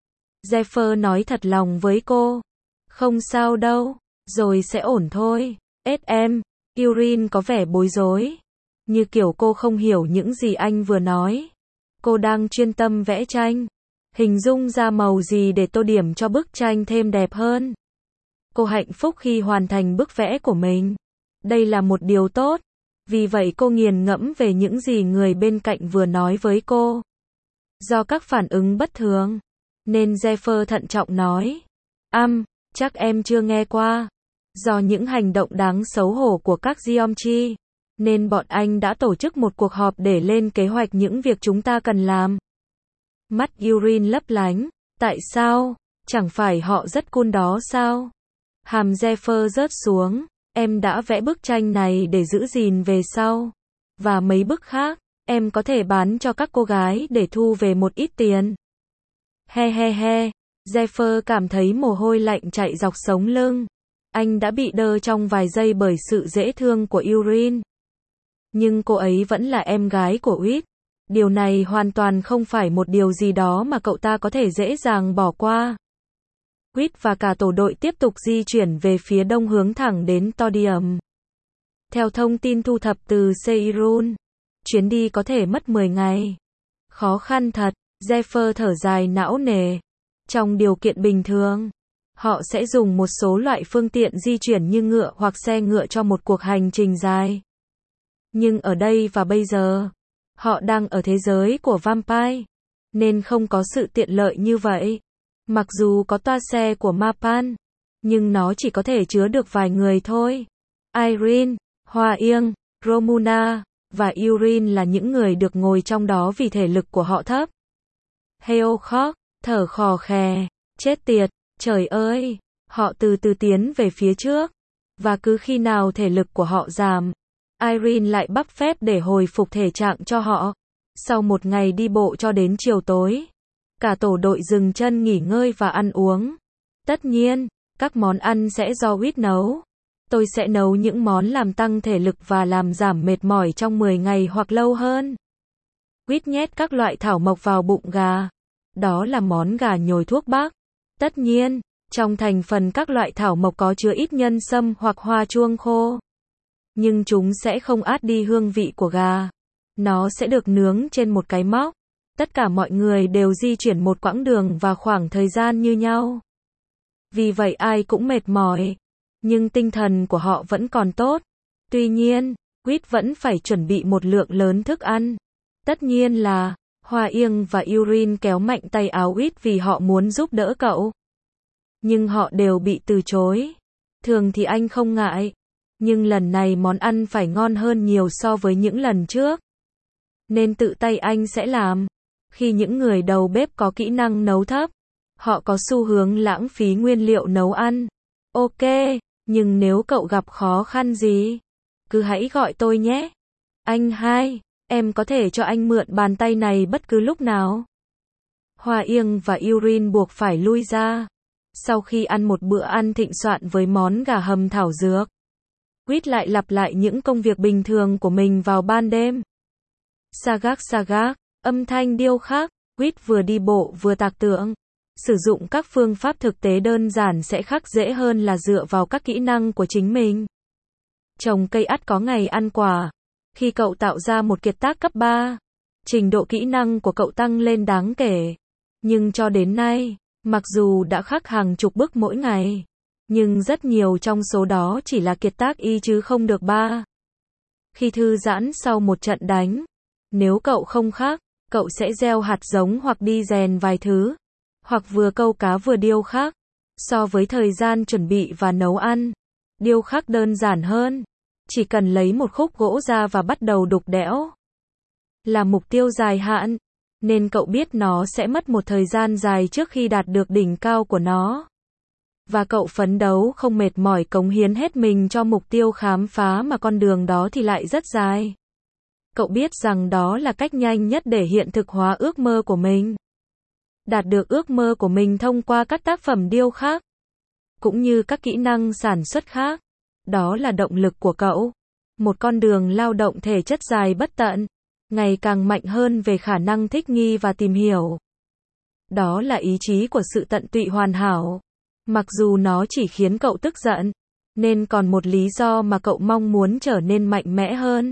Zephyr nói thật lòng với cô. Không sao đâu, rồi sẽ ổn thôi. ét em, Erin có vẻ bối rối. Như kiểu cô không hiểu những gì anh vừa nói. Cô đang chuyên tâm vẽ tranh. Hình dung ra màu gì để tô điểm cho bức tranh thêm đẹp hơn. Cô hạnh phúc khi hoàn thành bức vẽ của mình. Đây là một điều tốt. Vì vậy cô nghiền ngẫm về những gì người bên cạnh vừa nói với cô. Do các phản ứng bất thường, nên Zephyr thận trọng nói. Am, chắc em chưa nghe qua. Do những hành động đáng xấu hổ của các geometry, nên bọn anh đã tổ chức một cuộc họp để lên kế hoạch những việc chúng ta cần làm. Mắt Erin lấp lánh. Tại sao? Chẳng phải họ rất cool đó sao? Hàm Zephyr rớt xuống. Em đã vẽ bức tranh này để giữ gìn về sau. Và mấy bức khác, em có thể bán cho các cô gái để thu về một ít tiền. He he he. Zephyr cảm thấy mồ hôi lạnh chạy dọc sống lưng. Anh đã bị đơ trong vài giây bởi sự dễ thương của Erin. Nhưng cô ấy vẫn là em gái của Whit. Điều này hoàn toàn không phải một điều gì đó mà cậu ta có thể dễ dàng bỏ qua. Whit và cả tổ đội tiếp tục di chuyển về phía đông hướng thẳng đến Todium. Theo thông tin thu thập từ Seirun, chuyến đi có thể mất mười ngày. Khó khăn thật, Zephyr thở dài não nề. Trong điều kiện bình thường, họ sẽ dùng một số loại phương tiện di chuyển như ngựa hoặc xe ngựa cho một cuộc hành trình dài. Nhưng ở đây và bây giờ, họ đang ở thế giới của vampire, nên không có sự tiện lợi như vậy. Mặc dù có toa xe của Mapan, nhưng nó chỉ có thể chứa được vài người thôi. Irene, Hoa Yên, Romuna và Erin là những người được ngồi trong đó vì thể lực của họ thấp. Heokhok thở khò khè, chết tiệt, trời ơi, họ từ từ tiến về phía trước, và cứ khi nào thể lực của họ giảm, Irene lại bắp phép để hồi phục thể trạng cho họ. Sau một ngày đi bộ cho đến chiều tối, cả tổ đội dừng chân nghỉ ngơi và ăn uống. Tất nhiên, các món ăn sẽ do Whit nấu. Tôi sẽ nấu những món làm tăng thể lực và làm giảm mệt mỏi trong mười ngày hoặc lâu hơn. Whit nhét các loại thảo mộc vào bụng gà. Đó là món gà nhồi thuốc bắc. Tất nhiên, trong thành phần các loại thảo mộc có chứa ít nhân sâm hoặc hoa chuông khô. Nhưng chúng sẽ không át đi hương vị của gà. Nó sẽ được nướng trên một cái móc. Tất cả mọi người đều di chuyển một quãng đường và khoảng thời gian như nhau. Vì vậy ai cũng mệt mỏi. Nhưng tinh thần của họ vẫn còn tốt. Tuy nhiên, Whit vẫn phải chuẩn bị một lượng lớn thức ăn. Tất nhiên là, Hoa Yên và Erin kéo mạnh tay áo Whit vì họ muốn giúp đỡ cậu. Nhưng họ đều bị từ chối. Thường thì anh không ngại. Nhưng lần này món ăn phải ngon hơn nhiều so với những lần trước. Nên tự tay anh sẽ làm. Khi những người đầu bếp có kỹ năng nấu thấp, họ có xu hướng lãng phí nguyên liệu nấu ăn. Ok, Nhưng nếu cậu gặp khó khăn gì, cứ hãy gọi tôi nhé. Anh hai, em có thể cho anh mượn bàn tay này bất cứ lúc nào. Hoa Yên và Yurin buộc phải lui ra. Sau khi ăn một bữa ăn thịnh soạn với món gà hầm thảo dược, Quýt lại lặp lại những công việc bình thường của mình vào ban đêm. Sagak sagak, âm thanh điêu khắc, Quýt vừa đi bộ vừa tạc tượng. Sử dụng các phương pháp thực tế đơn giản sẽ khắc dễ hơn là dựa vào các kỹ năng của chính mình. Trồng cây ắt có ngày ăn quả. Khi cậu tạo ra một kiệt tác cấp ba, trình độ kỹ năng của cậu tăng lên đáng kể. Nhưng cho đến nay, mặc dù đã khắc hàng chục bức mỗi ngày, nhưng rất nhiều trong số đó chỉ là kiệt tác y chứ không được ba. Khi thư giãn sau một trận đánh, nếu cậu không khắc, cậu sẽ gieo hạt giống hoặc đi rèn vài thứ, hoặc vừa câu cá vừa điêu khắc. So với thời gian chuẩn bị và nấu ăn, điêu khắc đơn giản hơn. Chỉ cần lấy một khúc gỗ ra và bắt đầu đục đẽo. Là mục tiêu dài hạn, nên cậu biết nó sẽ mất một thời gian dài trước khi đạt được đỉnh cao của nó. Và cậu phấn đấu không mệt mỏi cống hiến hết mình cho mục tiêu khám phá mà con đường đó thì lại rất dài. Cậu biết rằng đó là cách nhanh nhất để hiện thực hóa ước mơ của mình. Đạt được ước mơ của mình thông qua các tác phẩm điêu khắc, cũng như các kỹ năng sản xuất khác. Đó là động lực của cậu. Một con đường lao động thể chất dài bất tận, ngày càng mạnh hơn về khả năng thích nghi và tìm hiểu. Đó là ý chí của sự tận tụy hoàn hảo. Mặc dù nó chỉ khiến cậu tức giận, nên còn một lý do mà cậu mong muốn trở nên mạnh mẽ hơn.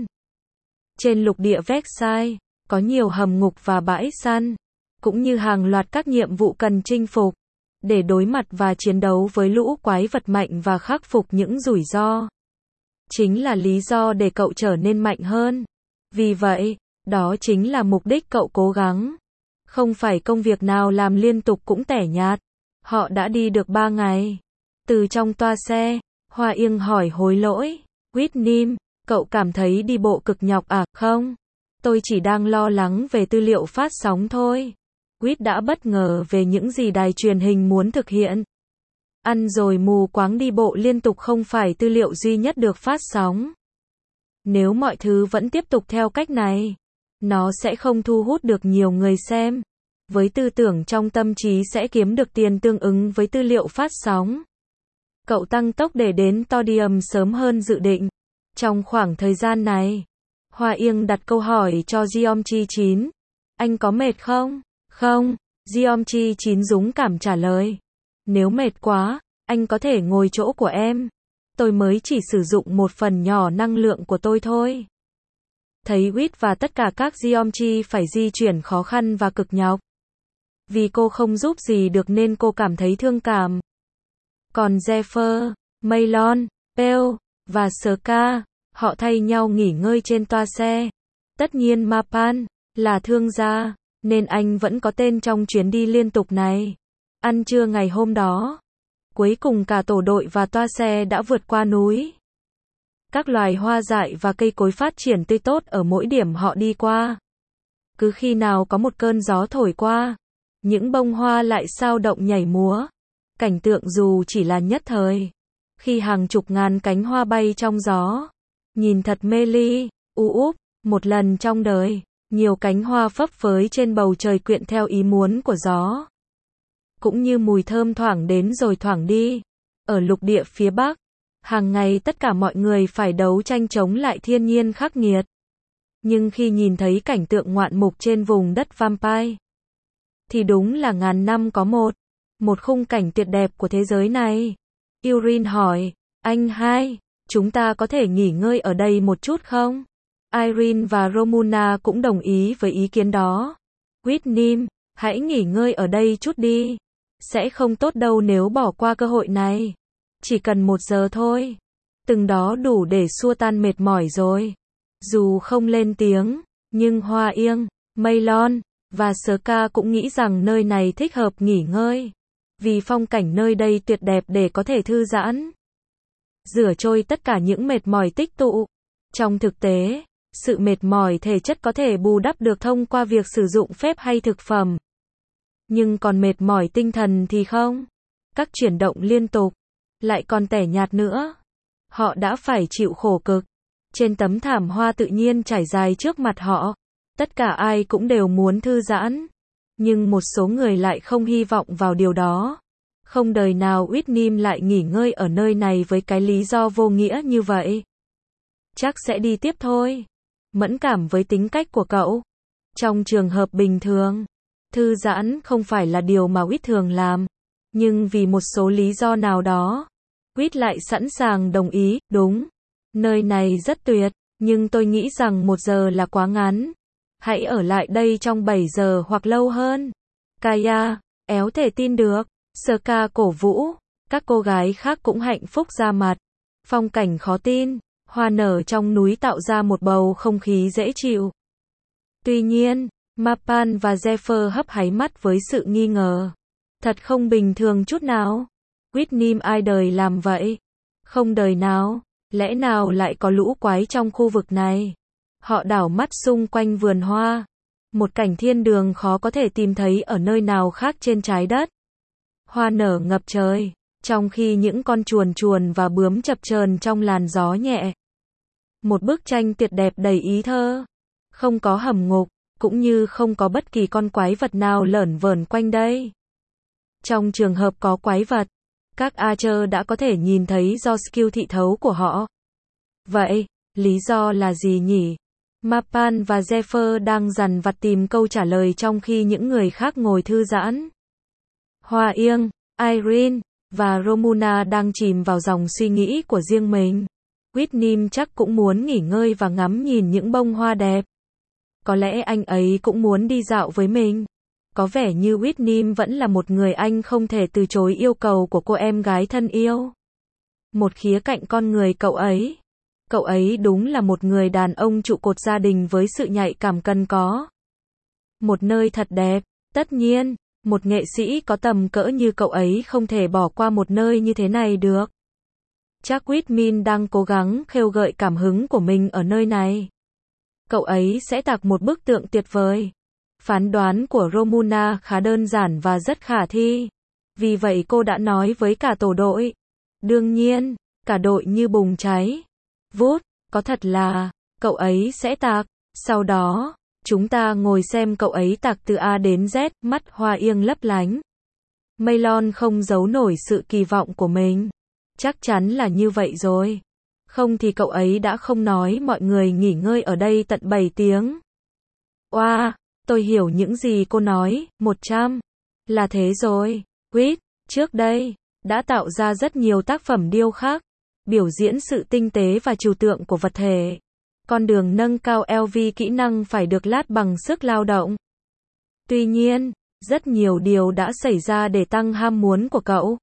Trên lục địa Vexai, có nhiều hầm ngục và bãi săn, cũng như hàng loạt các nhiệm vụ cần chinh phục, để đối mặt và chiến đấu với lũ quái vật mạnh và khắc phục những rủi ro. Chính là lý do để cậu trở nên mạnh hơn. Vì vậy, đó chính là mục đích cậu cố gắng. Không phải công việc nào làm liên tục cũng tẻ nhạt. Họ đã đi được ba ngày. Từ trong toa xe, Hoa Yên hỏi hối lỗi. Whitney, cậu cảm thấy đi bộ cực nhọc à? Không. Tôi chỉ đang lo lắng về tư liệu phát sóng thôi. Quýt đã bất ngờ về những gì đài truyền hình muốn thực hiện. Ăn rồi mù quáng đi bộ liên tục không phải tư liệu duy nhất được phát sóng. Nếu mọi thứ vẫn tiếp tục theo cách này, nó sẽ không thu hút được nhiều người xem. Với tư tưởng trong tâm trí sẽ kiếm được tiền tương ứng với tư liệu phát sóng. Cậu tăng tốc để đến Todium sớm hơn dự định. Trong khoảng thời gian này, Hoa Yên đặt câu hỏi cho Jeomchi chín. Anh có mệt không? Không, Jeomchi chín dũng cảm trả lời. Nếu mệt quá, anh có thể ngồi chỗ của em. Tôi mới chỉ sử dụng một phần nhỏ năng lượng của tôi thôi. Thấy Quýt và tất cả các Jeomchi phải di chuyển khó khăn và cực nhọc. Vì cô không giúp gì được nên cô cảm thấy thương cảm. Còn Zephyr, Maylon, Pell và Ska, họ thay nhau nghỉ ngơi trên toa xe. Tất nhiên Mapan là thương gia, nên anh vẫn có tên trong chuyến đi liên tục này. Ăn trưa ngày hôm đó, cuối cùng cả tổ đội và toa xe đã vượt qua núi. Các loài hoa dại và cây cối phát triển tươi tốt ở mỗi điểm họ đi qua. Cứ khi nào có một cơn gió thổi qua, những bông hoa lại sao động nhảy múa. Cảnh tượng dù chỉ là nhất thời. Khi hàng chục ngàn cánh hoa bay trong gió, nhìn thật mê ly, u úp, một lần trong đời, nhiều cánh hoa phấp phới trên bầu trời quyện theo ý muốn của gió. Cũng như mùi thơm thoảng đến rồi thoảng đi. Ở lục địa phía Bắc, hàng ngày tất cả mọi người phải đấu tranh chống lại thiên nhiên khắc nghiệt. Nhưng khi nhìn thấy cảnh tượng ngoạn mục trên vùng đất Vampire, thì đúng là ngàn năm có một. Một khung cảnh tuyệt đẹp của thế giới này. Yurin hỏi, anh hai, chúng ta có thể nghỉ ngơi ở đây một chút không? Irene và Romuna cũng đồng ý với ý kiến đó. Whitney, hãy nghỉ ngơi ở đây chút đi. Sẽ không tốt đâu nếu bỏ qua cơ hội này. Chỉ cần một giờ thôi. Từng đó đủ để xua tan mệt mỏi rồi. Dù không lên tiếng, nhưng Hoa Yên, Maylon và Ska cũng nghĩ rằng nơi này thích hợp nghỉ ngơi. Vì phong cảnh nơi đây tuyệt đẹp để có thể thư giãn. Rửa trôi tất cả những mệt mỏi tích tụ. Trong thực tế, sự mệt mỏi thể chất có thể bù đắp được thông qua việc sử dụng phép hay thực phẩm. Nhưng còn mệt mỏi tinh thần thì không. Các chuyển động liên tục, lại còn tẻ nhạt nữa. Họ đã phải chịu khổ cực. Trên tấm thảm hoa tự nhiên trải dài trước mặt họ, tất cả ai cũng đều muốn thư giãn. Nhưng một số người lại không hy vọng vào điều đó. Không đời nào Whitney lại nghỉ ngơi ở nơi này với cái lý do vô nghĩa như vậy. Chắc sẽ đi tiếp thôi. Mẫn cảm với tính cách của cậu. Trong trường hợp bình thường, thư giãn không phải là điều mà Whit thường làm. Nhưng vì một số lý do nào đó, Whit lại sẵn sàng đồng ý. Đúng, nơi này rất tuyệt, nhưng tôi nghĩ rằng một giờ là quá ngắn. Hãy ở lại đây trong bảy giờ hoặc lâu hơn. Kaya, éo thể tin được. Sơ-ca cổ vũ. Các cô gái khác cũng hạnh phúc ra mặt. Phong cảnh khó tin. Hoa nở trong núi tạo ra một bầu không khí dễ chịu. Tuy nhiên, Mapan và Zephyr hấp háy mắt với sự nghi ngờ. Thật không bình thường chút nào. Whitney ai đời làm vậy? Không đời nào. Lẽ nào lại có lũ quái trong khu vực này? Họ đảo mắt xung quanh vườn hoa. Một cảnh thiên đường khó có thể tìm thấy ở nơi nào khác trên trái đất. Hoa nở ngập trời, trong khi những con chuồn chuồn và bướm chập chờn trong làn gió nhẹ. Một bức tranh tuyệt đẹp đầy ý thơ. Không có hầm ngục, cũng như không có bất kỳ con quái vật nào lởn vởn quanh đây. Trong trường hợp có quái vật, các Archer đã có thể nhìn thấy do skill thị thấu của họ. Vậy, lý do là gì nhỉ? Mapan và Zephyr đang dằn vặt tìm câu trả lời trong khi những người khác ngồi thư giãn. Hoa Yên, Irene và Romuna đang chìm vào dòng suy nghĩ của riêng mình. Whitney chắc cũng muốn nghỉ ngơi và ngắm nhìn những bông hoa đẹp. Có lẽ anh ấy cũng muốn đi dạo với mình. Có vẻ như Whitney vẫn là một người anh không thể từ chối yêu cầu của cô em gái thân yêu. Một khía cạnh con người cậu ấy. Cậu ấy đúng là một người đàn ông trụ cột gia đình với sự nhạy cảm cần có. Một nơi thật đẹp, tất nhiên, một nghệ sĩ có tầm cỡ như cậu ấy không thể bỏ qua một nơi như thế này được. Chắc Whitney đang cố gắng khêu gợi cảm hứng của mình ở nơi này. Cậu ấy sẽ tạc một bức tượng tuyệt vời. Phán đoán của Romuna khá đơn giản và rất khả thi. Vì vậy cô đã nói với cả tổ đội. Đương nhiên, cả đội như bùng cháy. Vút, có thật là, cậu ấy sẽ tạc. Sau đó, chúng ta ngồi xem cậu ấy tạc từ A đến Z, mắt Hoa Yên lấp lánh. Maylon không giấu nổi sự kỳ vọng của mình. Chắc chắn là như vậy rồi. Không thì cậu ấy đã không nói mọi người nghỉ ngơi ở đây tận bảy tiếng. Oa, wow, tôi hiểu những gì cô nói, một trăm. Là thế rồi. Whit, trước đây, đã tạo ra rất nhiều tác phẩm điêu khắc, biểu diễn sự tinh tế và trừu tượng của vật thể. Con đường nâng cao lờ vê kỹ năng phải được lát bằng sức lao động. Tuy nhiên, rất nhiều điều đã xảy ra để tăng ham muốn của cậu.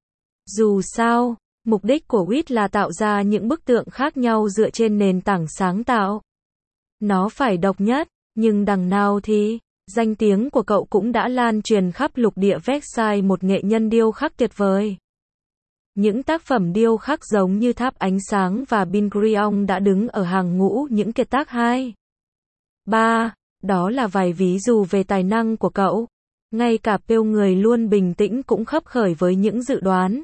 Dù sao, mục đích của Whit là tạo ra những bức tượng khác nhau dựa trên nền tảng sáng tạo. Nó phải độc nhất, nhưng đằng nào thì, danh tiếng của cậu cũng đã lan truyền khắp lục địa Versailles, một nghệ nhân điêu khắc tuyệt vời. Những tác phẩm điêu khắc giống như tháp ánh sáng và Bingrion đã đứng ở hàng ngũ những kiệt tác hai. ba. Đó là vài ví dụ về tài năng của cậu. Ngay cả Pêu người luôn bình tĩnh cũng khấp khởi với những dự đoán.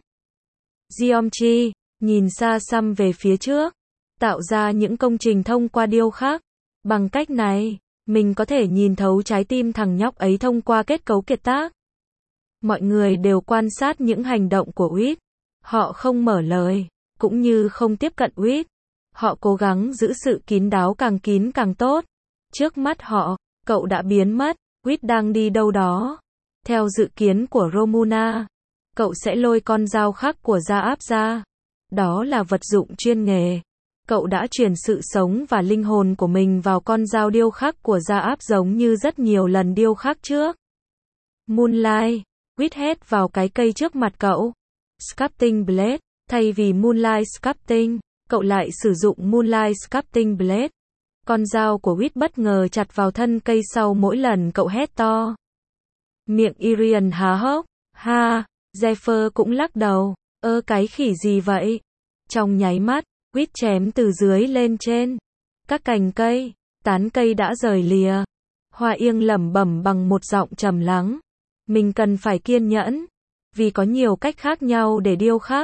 Geometry, nhìn xa xăm về phía trước, tạo ra những công trình thông qua điêu khắc. Bằng cách này, mình có thể nhìn thấu trái tim thằng nhóc ấy thông qua kết cấu kiệt tác. Mọi người đều quan sát những hành động của Whit. Họ không mở lời, cũng như không tiếp cận Whit. Họ cố gắng giữ sự kín đáo, càng kín càng tốt. Trước mắt họ, cậu đã biến mất. Whit đang đi đâu đó. Theo dự kiến của Romuna, cậu sẽ lôi con dao khắc của Gia Áp ra. Đó là vật dụng chuyên nghề. Cậu đã truyền sự sống và linh hồn của mình vào con dao điêu khắc của Gia Áp giống như rất nhiều lần điêu khắc trước. Moonlight, Whit hét vào cái cây trước mặt cậu. Sculpting Blade, thay vì Moonlight Sculpting, cậu lại sử dụng Moonlight Sculpting Blade. Con dao của Whit bất ngờ chặt vào thân cây sau mỗi lần cậu hét to. Miệng Irian há hốc. Ha, Zephyr cũng lắc đầu. Ơ cái khỉ gì vậy? Trong nháy mắt, Whit chém từ dưới lên trên. Các cành cây, tán cây đã rời lìa. Hoa Yên lẩm bẩm bằng một giọng trầm lắng. Mình cần phải kiên nhẫn. Vì có nhiều cách khác nhau để điêu khắc.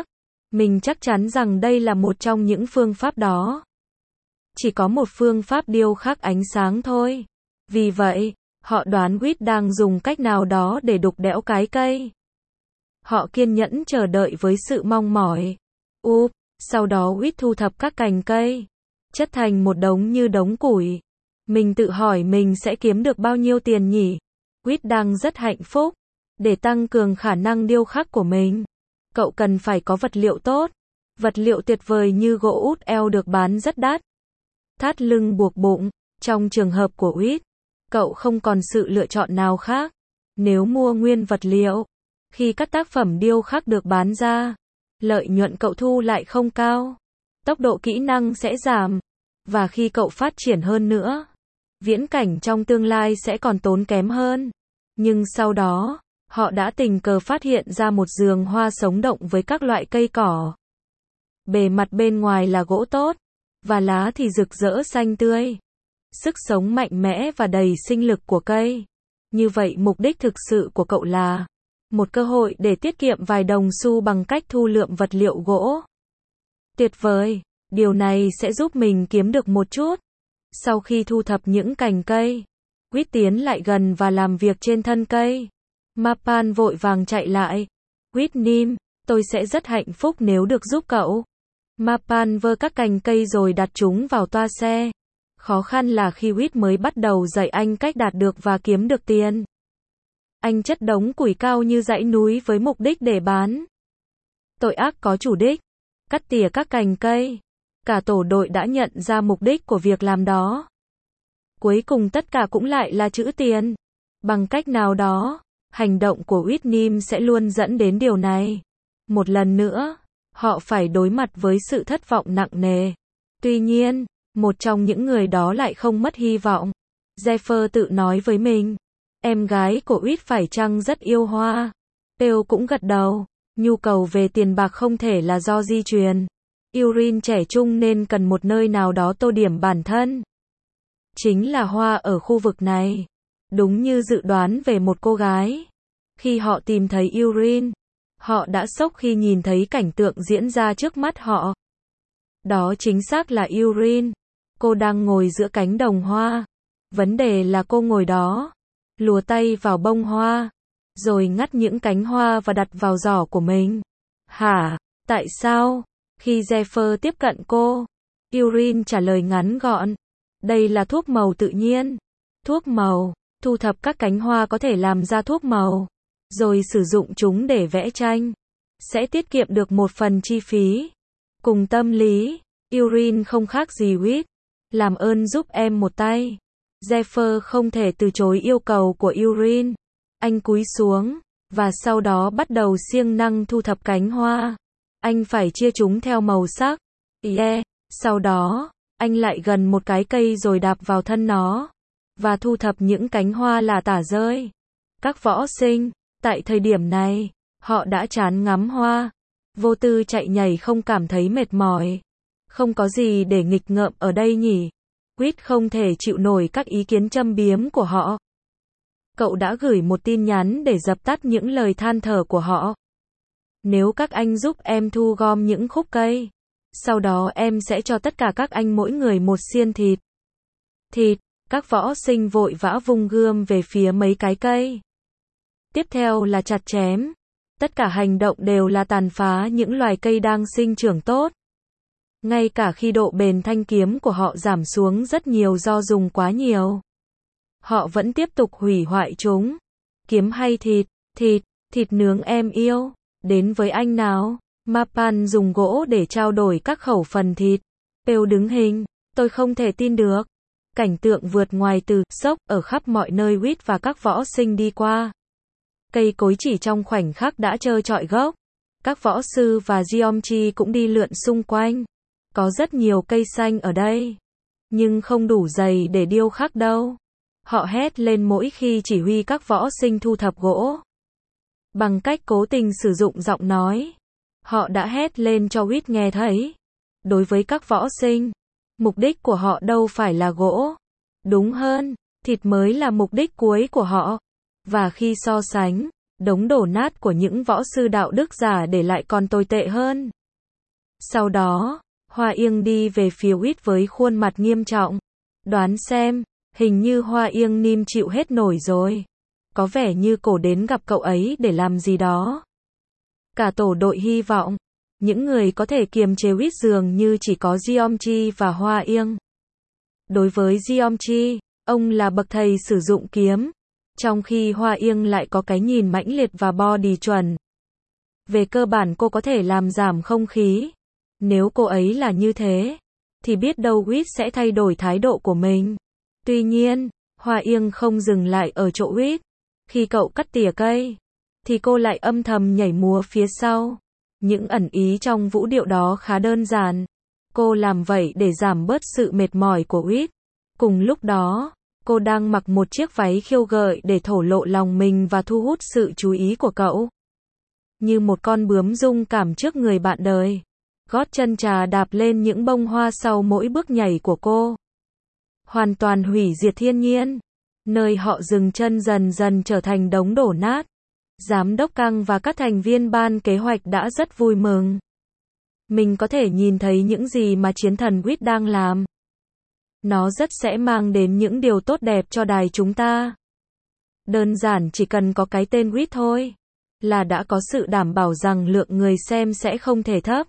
Mình chắc chắn rằng đây là một trong những phương pháp đó. Chỉ có một phương pháp điêu khắc ánh sáng thôi. Vì vậy, họ đoán Whit đang dùng cách nào đó để đục đẽo cái cây. Họ kiên nhẫn chờ đợi với sự mong mỏi. Úp, sau đó Whit thu thập các cành cây, chất thành một đống như đống củi. Mình tự hỏi mình sẽ kiếm được bao nhiêu tiền nhỉ? Whit đang rất hạnh phúc. Để tăng cường khả năng điêu khắc của mình, cậu cần phải có vật liệu tốt. Vật liệu tuyệt vời như gỗ út eo được bán rất đắt. Thắt lưng buộc bụng. Trong trường hợp của Whit, cậu không còn sự lựa chọn nào khác. Nếu mua nguyên vật liệu, khi các tác phẩm điêu khắc được bán ra, lợi nhuận cậu thu lại không cao. Tốc độ kỹ năng sẽ giảm. Và khi cậu phát triển hơn nữa, viễn cảnh trong tương lai sẽ còn tốn kém hơn. Nhưng sau đó, họ đã tình cờ phát hiện ra một giường hoa sống động với các loại cây cỏ. Bề mặt bên ngoài là gỗ tốt, và lá thì rực rỡ xanh tươi. Sức sống mạnh mẽ và đầy sinh lực của cây. Như vậy mục đích thực sự của cậu là một cơ hội để tiết kiệm vài đồng xu bằng cách thu lượm vật liệu gỗ. Tuyệt vời, điều này sẽ giúp mình kiếm được một chút. Sau khi thu thập những cành cây, Whit tiến lại gần và làm việc trên thân cây. Mapan vội vàng chạy lại. Whitnim, tôi sẽ rất hạnh phúc nếu được giúp cậu. Mapan vơ các cành cây rồi đặt chúng vào toa xe. Khó khăn là khi Whit mới bắt đầu dạy anh cách đạt được và kiếm được tiền. Anh chất đống củi cao như dãy núi với mục đích để bán. Tội ác có chủ đích. Cắt tỉa các cành cây. Cả tổ đội đã nhận ra mục đích của việc làm đó. Cuối cùng tất cả cũng lại là chữ tiền. Bằng cách nào đó, hành động của Whitnim sẽ luôn dẫn đến điều này. Một lần nữa, họ phải đối mặt với sự thất vọng nặng nề. Tuy nhiên, một trong những người đó lại không mất hy vọng. Zephyr tự nói với mình. Em gái của Whit phải chăng rất yêu hoa? Pearl cũng gật đầu. Nhu cầu về tiền bạc không thể là do di truyền. Urine trẻ trung nên cần một nơi nào đó tô điểm bản thân. Chính là hoa ở khu vực này. Đúng như dự đoán về một cô gái. Khi họ tìm thấy Urine, họ đã sốc khi nhìn thấy cảnh tượng diễn ra trước mắt họ. Đó chính xác là Urine. Cô đang ngồi giữa cánh đồng hoa. Vấn đề là cô ngồi đó, lùa tay vào bông hoa, rồi ngắt những cánh hoa và đặt vào giỏ của mình. Hả? Tại sao? Khi Zephyr tiếp cận cô, Urine trả lời ngắn gọn. Đây là thuốc màu tự nhiên. Thuốc màu. Thu thập các cánh hoa có thể làm ra thuốc màu, rồi sử dụng chúng để vẽ tranh. Sẽ tiết kiệm được một phần chi phí. Cùng tâm lý, Urine không khác gì Whit. Làm ơn giúp em một tay. Zephyr không thể từ chối yêu cầu của Urine. Anh cúi xuống, và sau đó bắt đầu siêng năng thu thập cánh hoa. Anh phải chia chúng theo màu sắc. Yeah. Sau đó, anh lại gần một cái cây rồi đạp vào thân nó, và thu thập những cánh hoa lả tả rơi. Các võ sinh, tại thời điểm này, họ đã chán ngắm hoa. Vô tư chạy nhảy không cảm thấy mệt mỏi. Không có gì để nghịch ngợm ở đây nhỉ? Whit không thể chịu nổi các ý kiến châm biếm của họ. Cậu đã gửi một tin nhắn để dập tắt những lời than thở của họ. Nếu các anh giúp em thu gom những khúc cây, sau đó em sẽ cho tất cả các anh mỗi người một xiên thịt. Thịt, các võ sinh vội vã vung gươm về phía mấy cái cây. Tiếp theo là chặt chém. Tất cả hành động đều là tàn phá những loài cây đang sinh trưởng tốt. Ngay cả khi độ bền thanh kiếm của họ giảm xuống rất nhiều do dùng quá nhiều, họ vẫn tiếp tục hủy hoại chúng. Kiếm hay thịt? Thịt, thịt nướng em yêu. Đến với anh nào. Mapan dùng gỗ để trao đổi các khẩu phần thịt. Pearl đứng hình. Tôi không thể tin được. Cảnh tượng vượt ngoài từ sốc ở khắp mọi nơi Whit và các võ sinh đi qua. Cây cối chỉ trong khoảnh khắc đã trơ trọi gốc. Các võ sư và Geomchi cũng đi lượn xung quanh. Có rất nhiều cây xanh ở đây, nhưng không đủ dày để điêu khắc đâu. Họ hét lên mỗi khi chỉ huy các võ sinh thu thập gỗ. Bằng cách cố tình sử dụng giọng nói, họ đã hét lên cho Whit nghe thấy. Đối với các võ sinh, mục đích của họ đâu phải là gỗ. Đúng hơn, thịt mới là mục đích cuối của họ. Và khi so sánh, đống đổ nát của những võ sư đạo đức giả để lại còn tồi tệ hơn. Sau đó, Hoa Yên đi về phía Quýt với khuôn mặt nghiêm trọng. Đoán xem, hình như Hoa Yên Nim chịu hết nổi rồi. Có vẻ như cổ đến gặp cậu ấy để làm gì đó. Cả tổ đội hy vọng, những người có thể kiềm chế Quýt dường như chỉ có Jeongji và Hoa Yên. Đối với Jeongji, ông là bậc thầy sử dụng kiếm, trong khi Hoa Yên lại có cái nhìn mãnh liệt và body chuẩn. Về cơ bản cô có thể làm giảm không khí. Nếu cô ấy là như thế, thì biết đâu Quýt sẽ thay đổi thái độ của mình. Tuy nhiên, Hoa Yên không dừng lại ở chỗ Quýt. Khi cậu cắt tỉa cây, thì cô lại âm thầm nhảy múa phía sau. Những ẩn ý trong vũ điệu đó khá đơn giản. Cô làm vậy để giảm bớt sự mệt mỏi của Quýt. Cùng lúc đó, cô đang mặc một chiếc váy khiêu gợi để thổ lộ lòng mình và thu hút sự chú ý của cậu. Như một con bướm rung cảm trước người bạn đời. Gót chân trà đạp lên những bông hoa sau mỗi bước nhảy của cô. Hoàn toàn hủy diệt thiên nhiên. Nơi họ dừng chân dần dần trở thành đống đổ nát. Giám đốc Căng và các thành viên ban kế hoạch đã rất vui mừng. Mình có thể nhìn thấy những gì mà chiến thần Quýt đang làm. Nó rất sẽ mang đến những điều tốt đẹp cho đài chúng ta. Đơn giản chỉ cần có cái tên Quýt thôi, là đã có sự đảm bảo rằng lượng người xem sẽ không thể thấp.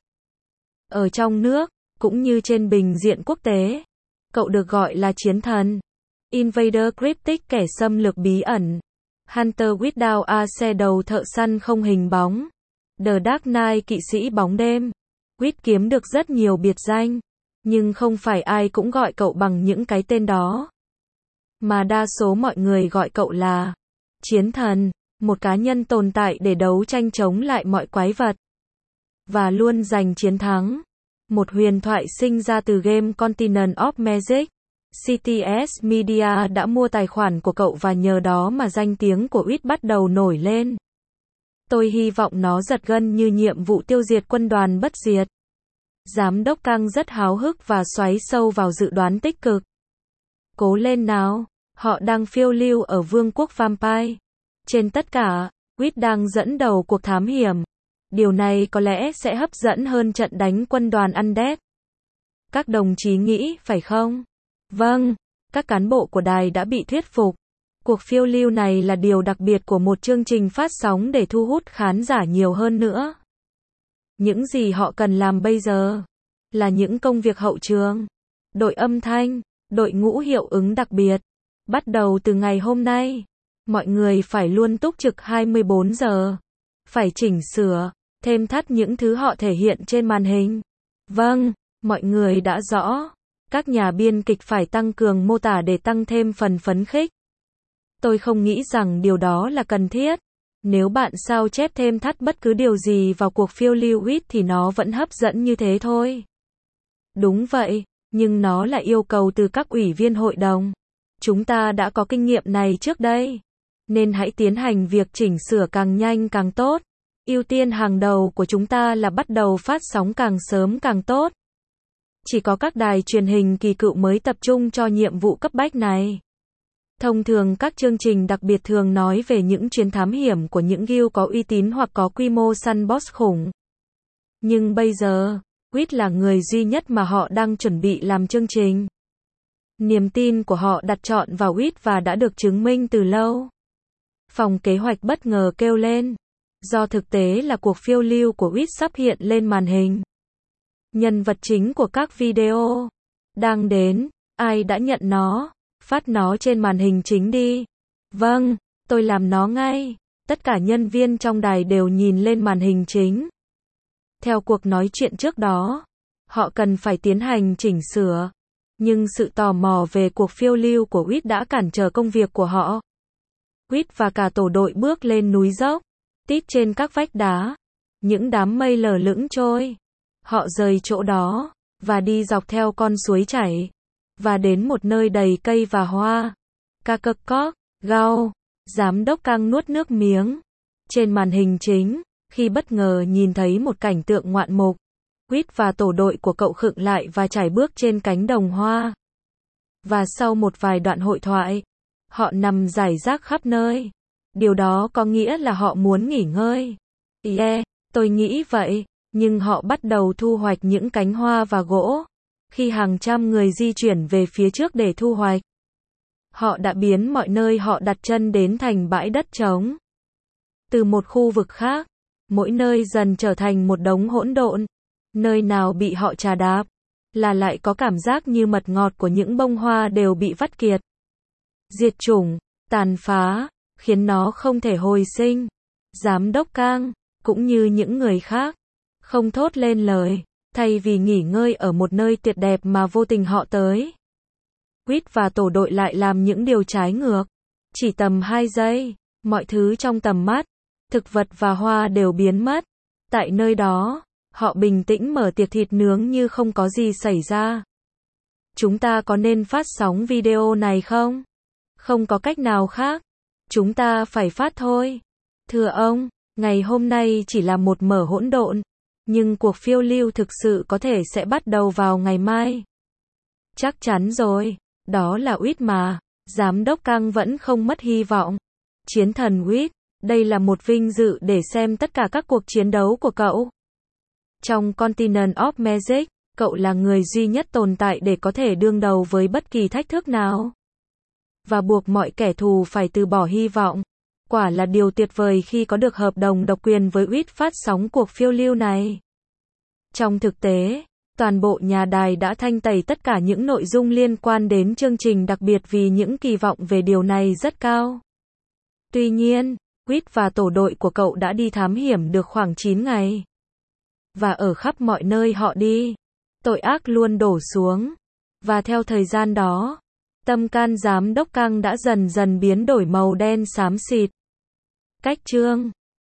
Ở trong nước, cũng như trên bình diện quốc tế, cậu được gọi là chiến thần. Invader Cryptic kẻ xâm lược bí ẩn. Hunter Without a Shadow thợ săn không hình bóng. The Dark Knight kỵ sĩ bóng đêm. Quýt kiếm được rất nhiều biệt danh, nhưng không phải ai cũng gọi cậu bằng những cái tên đó. Mà đa số mọi người gọi cậu là chiến thần, một cá nhân tồn tại để đấu tranh chống lại mọi quái vật. Và luôn giành chiến thắng. Một huyền thoại sinh ra từ game Continent of Magic. xê tê ét Media đã mua tài khoản của cậu và nhờ đó mà danh tiếng của Quýt bắt đầu nổi lên. Tôi hy vọng nó giật gân như nhiệm vụ tiêu diệt quân đoàn bất diệt. Giám đốc Căng rất háo hức và xoáy sâu vào dự đoán tích cực. Cố lên nào, họ đang phiêu lưu ở vương quốc Vampire. Trên tất cả, Quýt đang dẫn đầu cuộc thám hiểm. Điều này có lẽ sẽ hấp dẫn hơn trận đánh quân đoàn Undead. Các đồng chí nghĩ, phải không? Vâng, các cán bộ của đài đã bị thuyết phục. Cuộc phiêu lưu này là điều đặc biệt của một chương trình phát sóng để thu hút khán giả nhiều hơn nữa. Những gì họ cần làm bây giờ là những công việc hậu trường, đội âm thanh, đội ngũ hiệu ứng đặc biệt. Bắt đầu từ ngày hôm nay, mọi người phải luôn túc trực hai mươi bốn giờ. Phải chỉnh sửa, thêm thắt những thứ họ thể hiện trên màn hình. Vâng, mọi người đã rõ. Các nhà biên kịch phải tăng cường mô tả để tăng thêm phần phấn khích. Tôi không nghĩ rằng điều đó là cần thiết. Nếu bạn sao chép thêm thắt bất cứ điều gì vào cuộc phiêu lưu Quýt thì nó vẫn hấp dẫn như thế thôi. Đúng vậy, nhưng nó là yêu cầu từ các ủy viên hội đồng. Chúng ta đã có kinh nghiệm này trước đây. Nên hãy tiến hành việc chỉnh sửa càng nhanh càng tốt. Ưu tiên hàng đầu của chúng ta là bắt đầu phát sóng càng sớm càng tốt. Chỉ có các đài truyền hình kỳ cựu mới tập trung cho nhiệm vụ cấp bách này. Thông thường các chương trình đặc biệt thường nói về những chuyến thám hiểm của những guild có uy tín hoặc có quy mô săn boss khủng. Nhưng bây giờ, Quýt là người duy nhất mà họ đang chuẩn bị làm chương trình. Niềm tin của họ đặt trọn vào Quýt và đã được chứng minh từ lâu. Phòng kế hoạch bất ngờ kêu lên. Do thực tế là cuộc phiêu lưu của Quýt sắp hiện lên màn hình. Nhân vật chính của các video đang đến, ai đã nhận nó? Phát nó trên màn hình chính đi. Vâng, tôi làm nó ngay. Tất cả nhân viên trong đài đều nhìn lên màn hình chính. Theo cuộc nói chuyện trước đó, họ cần phải tiến hành chỉnh sửa. Nhưng sự tò mò về cuộc phiêu lưu của Quýt đã cản trở công việc của họ. Quýt và cả tổ đội bước lên núi dốc, tít trên các vách đá. Những đám mây lờ lững trôi. Họ rời chỗ đó, và đi dọc theo con suối chảy. Và đến một nơi đầy cây và hoa. Kakakok, gao. Giám đốc Căng nuốt nước miếng. Trên màn hình chính, khi bất ngờ nhìn thấy một cảnh tượng ngoạn mục. Quýt và tổ đội của cậu khựng lại và trải bước trên cánh đồng hoa. Và sau một vài đoạn hội thoại, họ nằm rải rác khắp nơi. Điều đó có nghĩa là họ muốn nghỉ ngơi. Yeah, tôi nghĩ vậy. Nhưng họ bắt đầu thu hoạch những cánh hoa và gỗ. Khi hàng trăm người di chuyển về phía trước để thu hoạch, họ đã biến mọi nơi họ đặt chân đến thành bãi đất trống. Từ một khu vực khác, mỗi nơi dần trở thành một đống hỗn độn. Nơi nào bị họ trà đạp, là lại có cảm giác như mật ngọt của những bông hoa đều bị vắt kiệt. Diệt chủng, tàn phá, khiến nó không thể hồi sinh. Giám đốc Kang, cũng như những người khác, không thốt lên lời. Thay vì nghỉ ngơi ở một nơi tuyệt đẹp mà vô tình họ tới, Quýt và tổ đội lại làm những điều trái ngược. Chỉ tầm hai giây, mọi thứ trong tầm mắt, thực vật và hoa đều biến mất. Tại nơi đó, họ bình tĩnh mở tiệc thịt nướng như không có gì xảy ra. Chúng ta có nên phát sóng video này không? Không có cách nào khác. Chúng ta phải phát thôi. Thưa ông, ngày hôm nay chỉ là một mở hỗn độn, nhưng cuộc phiêu lưu thực sự có thể sẽ bắt đầu vào ngày mai. Chắc chắn rồi, đó là Quýt mà. Giám đốc Kang vẫn không mất hy vọng. Chiến thần Quýt, đây là một vinh dự để xem tất cả các cuộc chiến đấu của cậu. Trong Continent of Magic, cậu là người duy nhất tồn tại để có thể đương đầu với bất kỳ thách thức nào. Và buộc mọi kẻ thù phải từ bỏ hy vọng. Quả là điều tuyệt vời khi có được hợp đồng độc quyền với Quýt phát sóng cuộc phiêu lưu này. Trong thực tế, toàn bộ nhà đài đã thanh tẩy tất cả những nội dung liên quan đến chương trình đặc biệt vì những kỳ vọng về điều này rất cao. Tuy nhiên, Quýt và tổ đội của cậu đã đi thám hiểm được khoảng chín ngày. Và ở khắp mọi nơi họ đi, tội ác luôn đổ xuống. Và theo thời gian đó, tâm can giám đốc Kang đã dần dần biến đổi màu đen xám xịt. Cách chương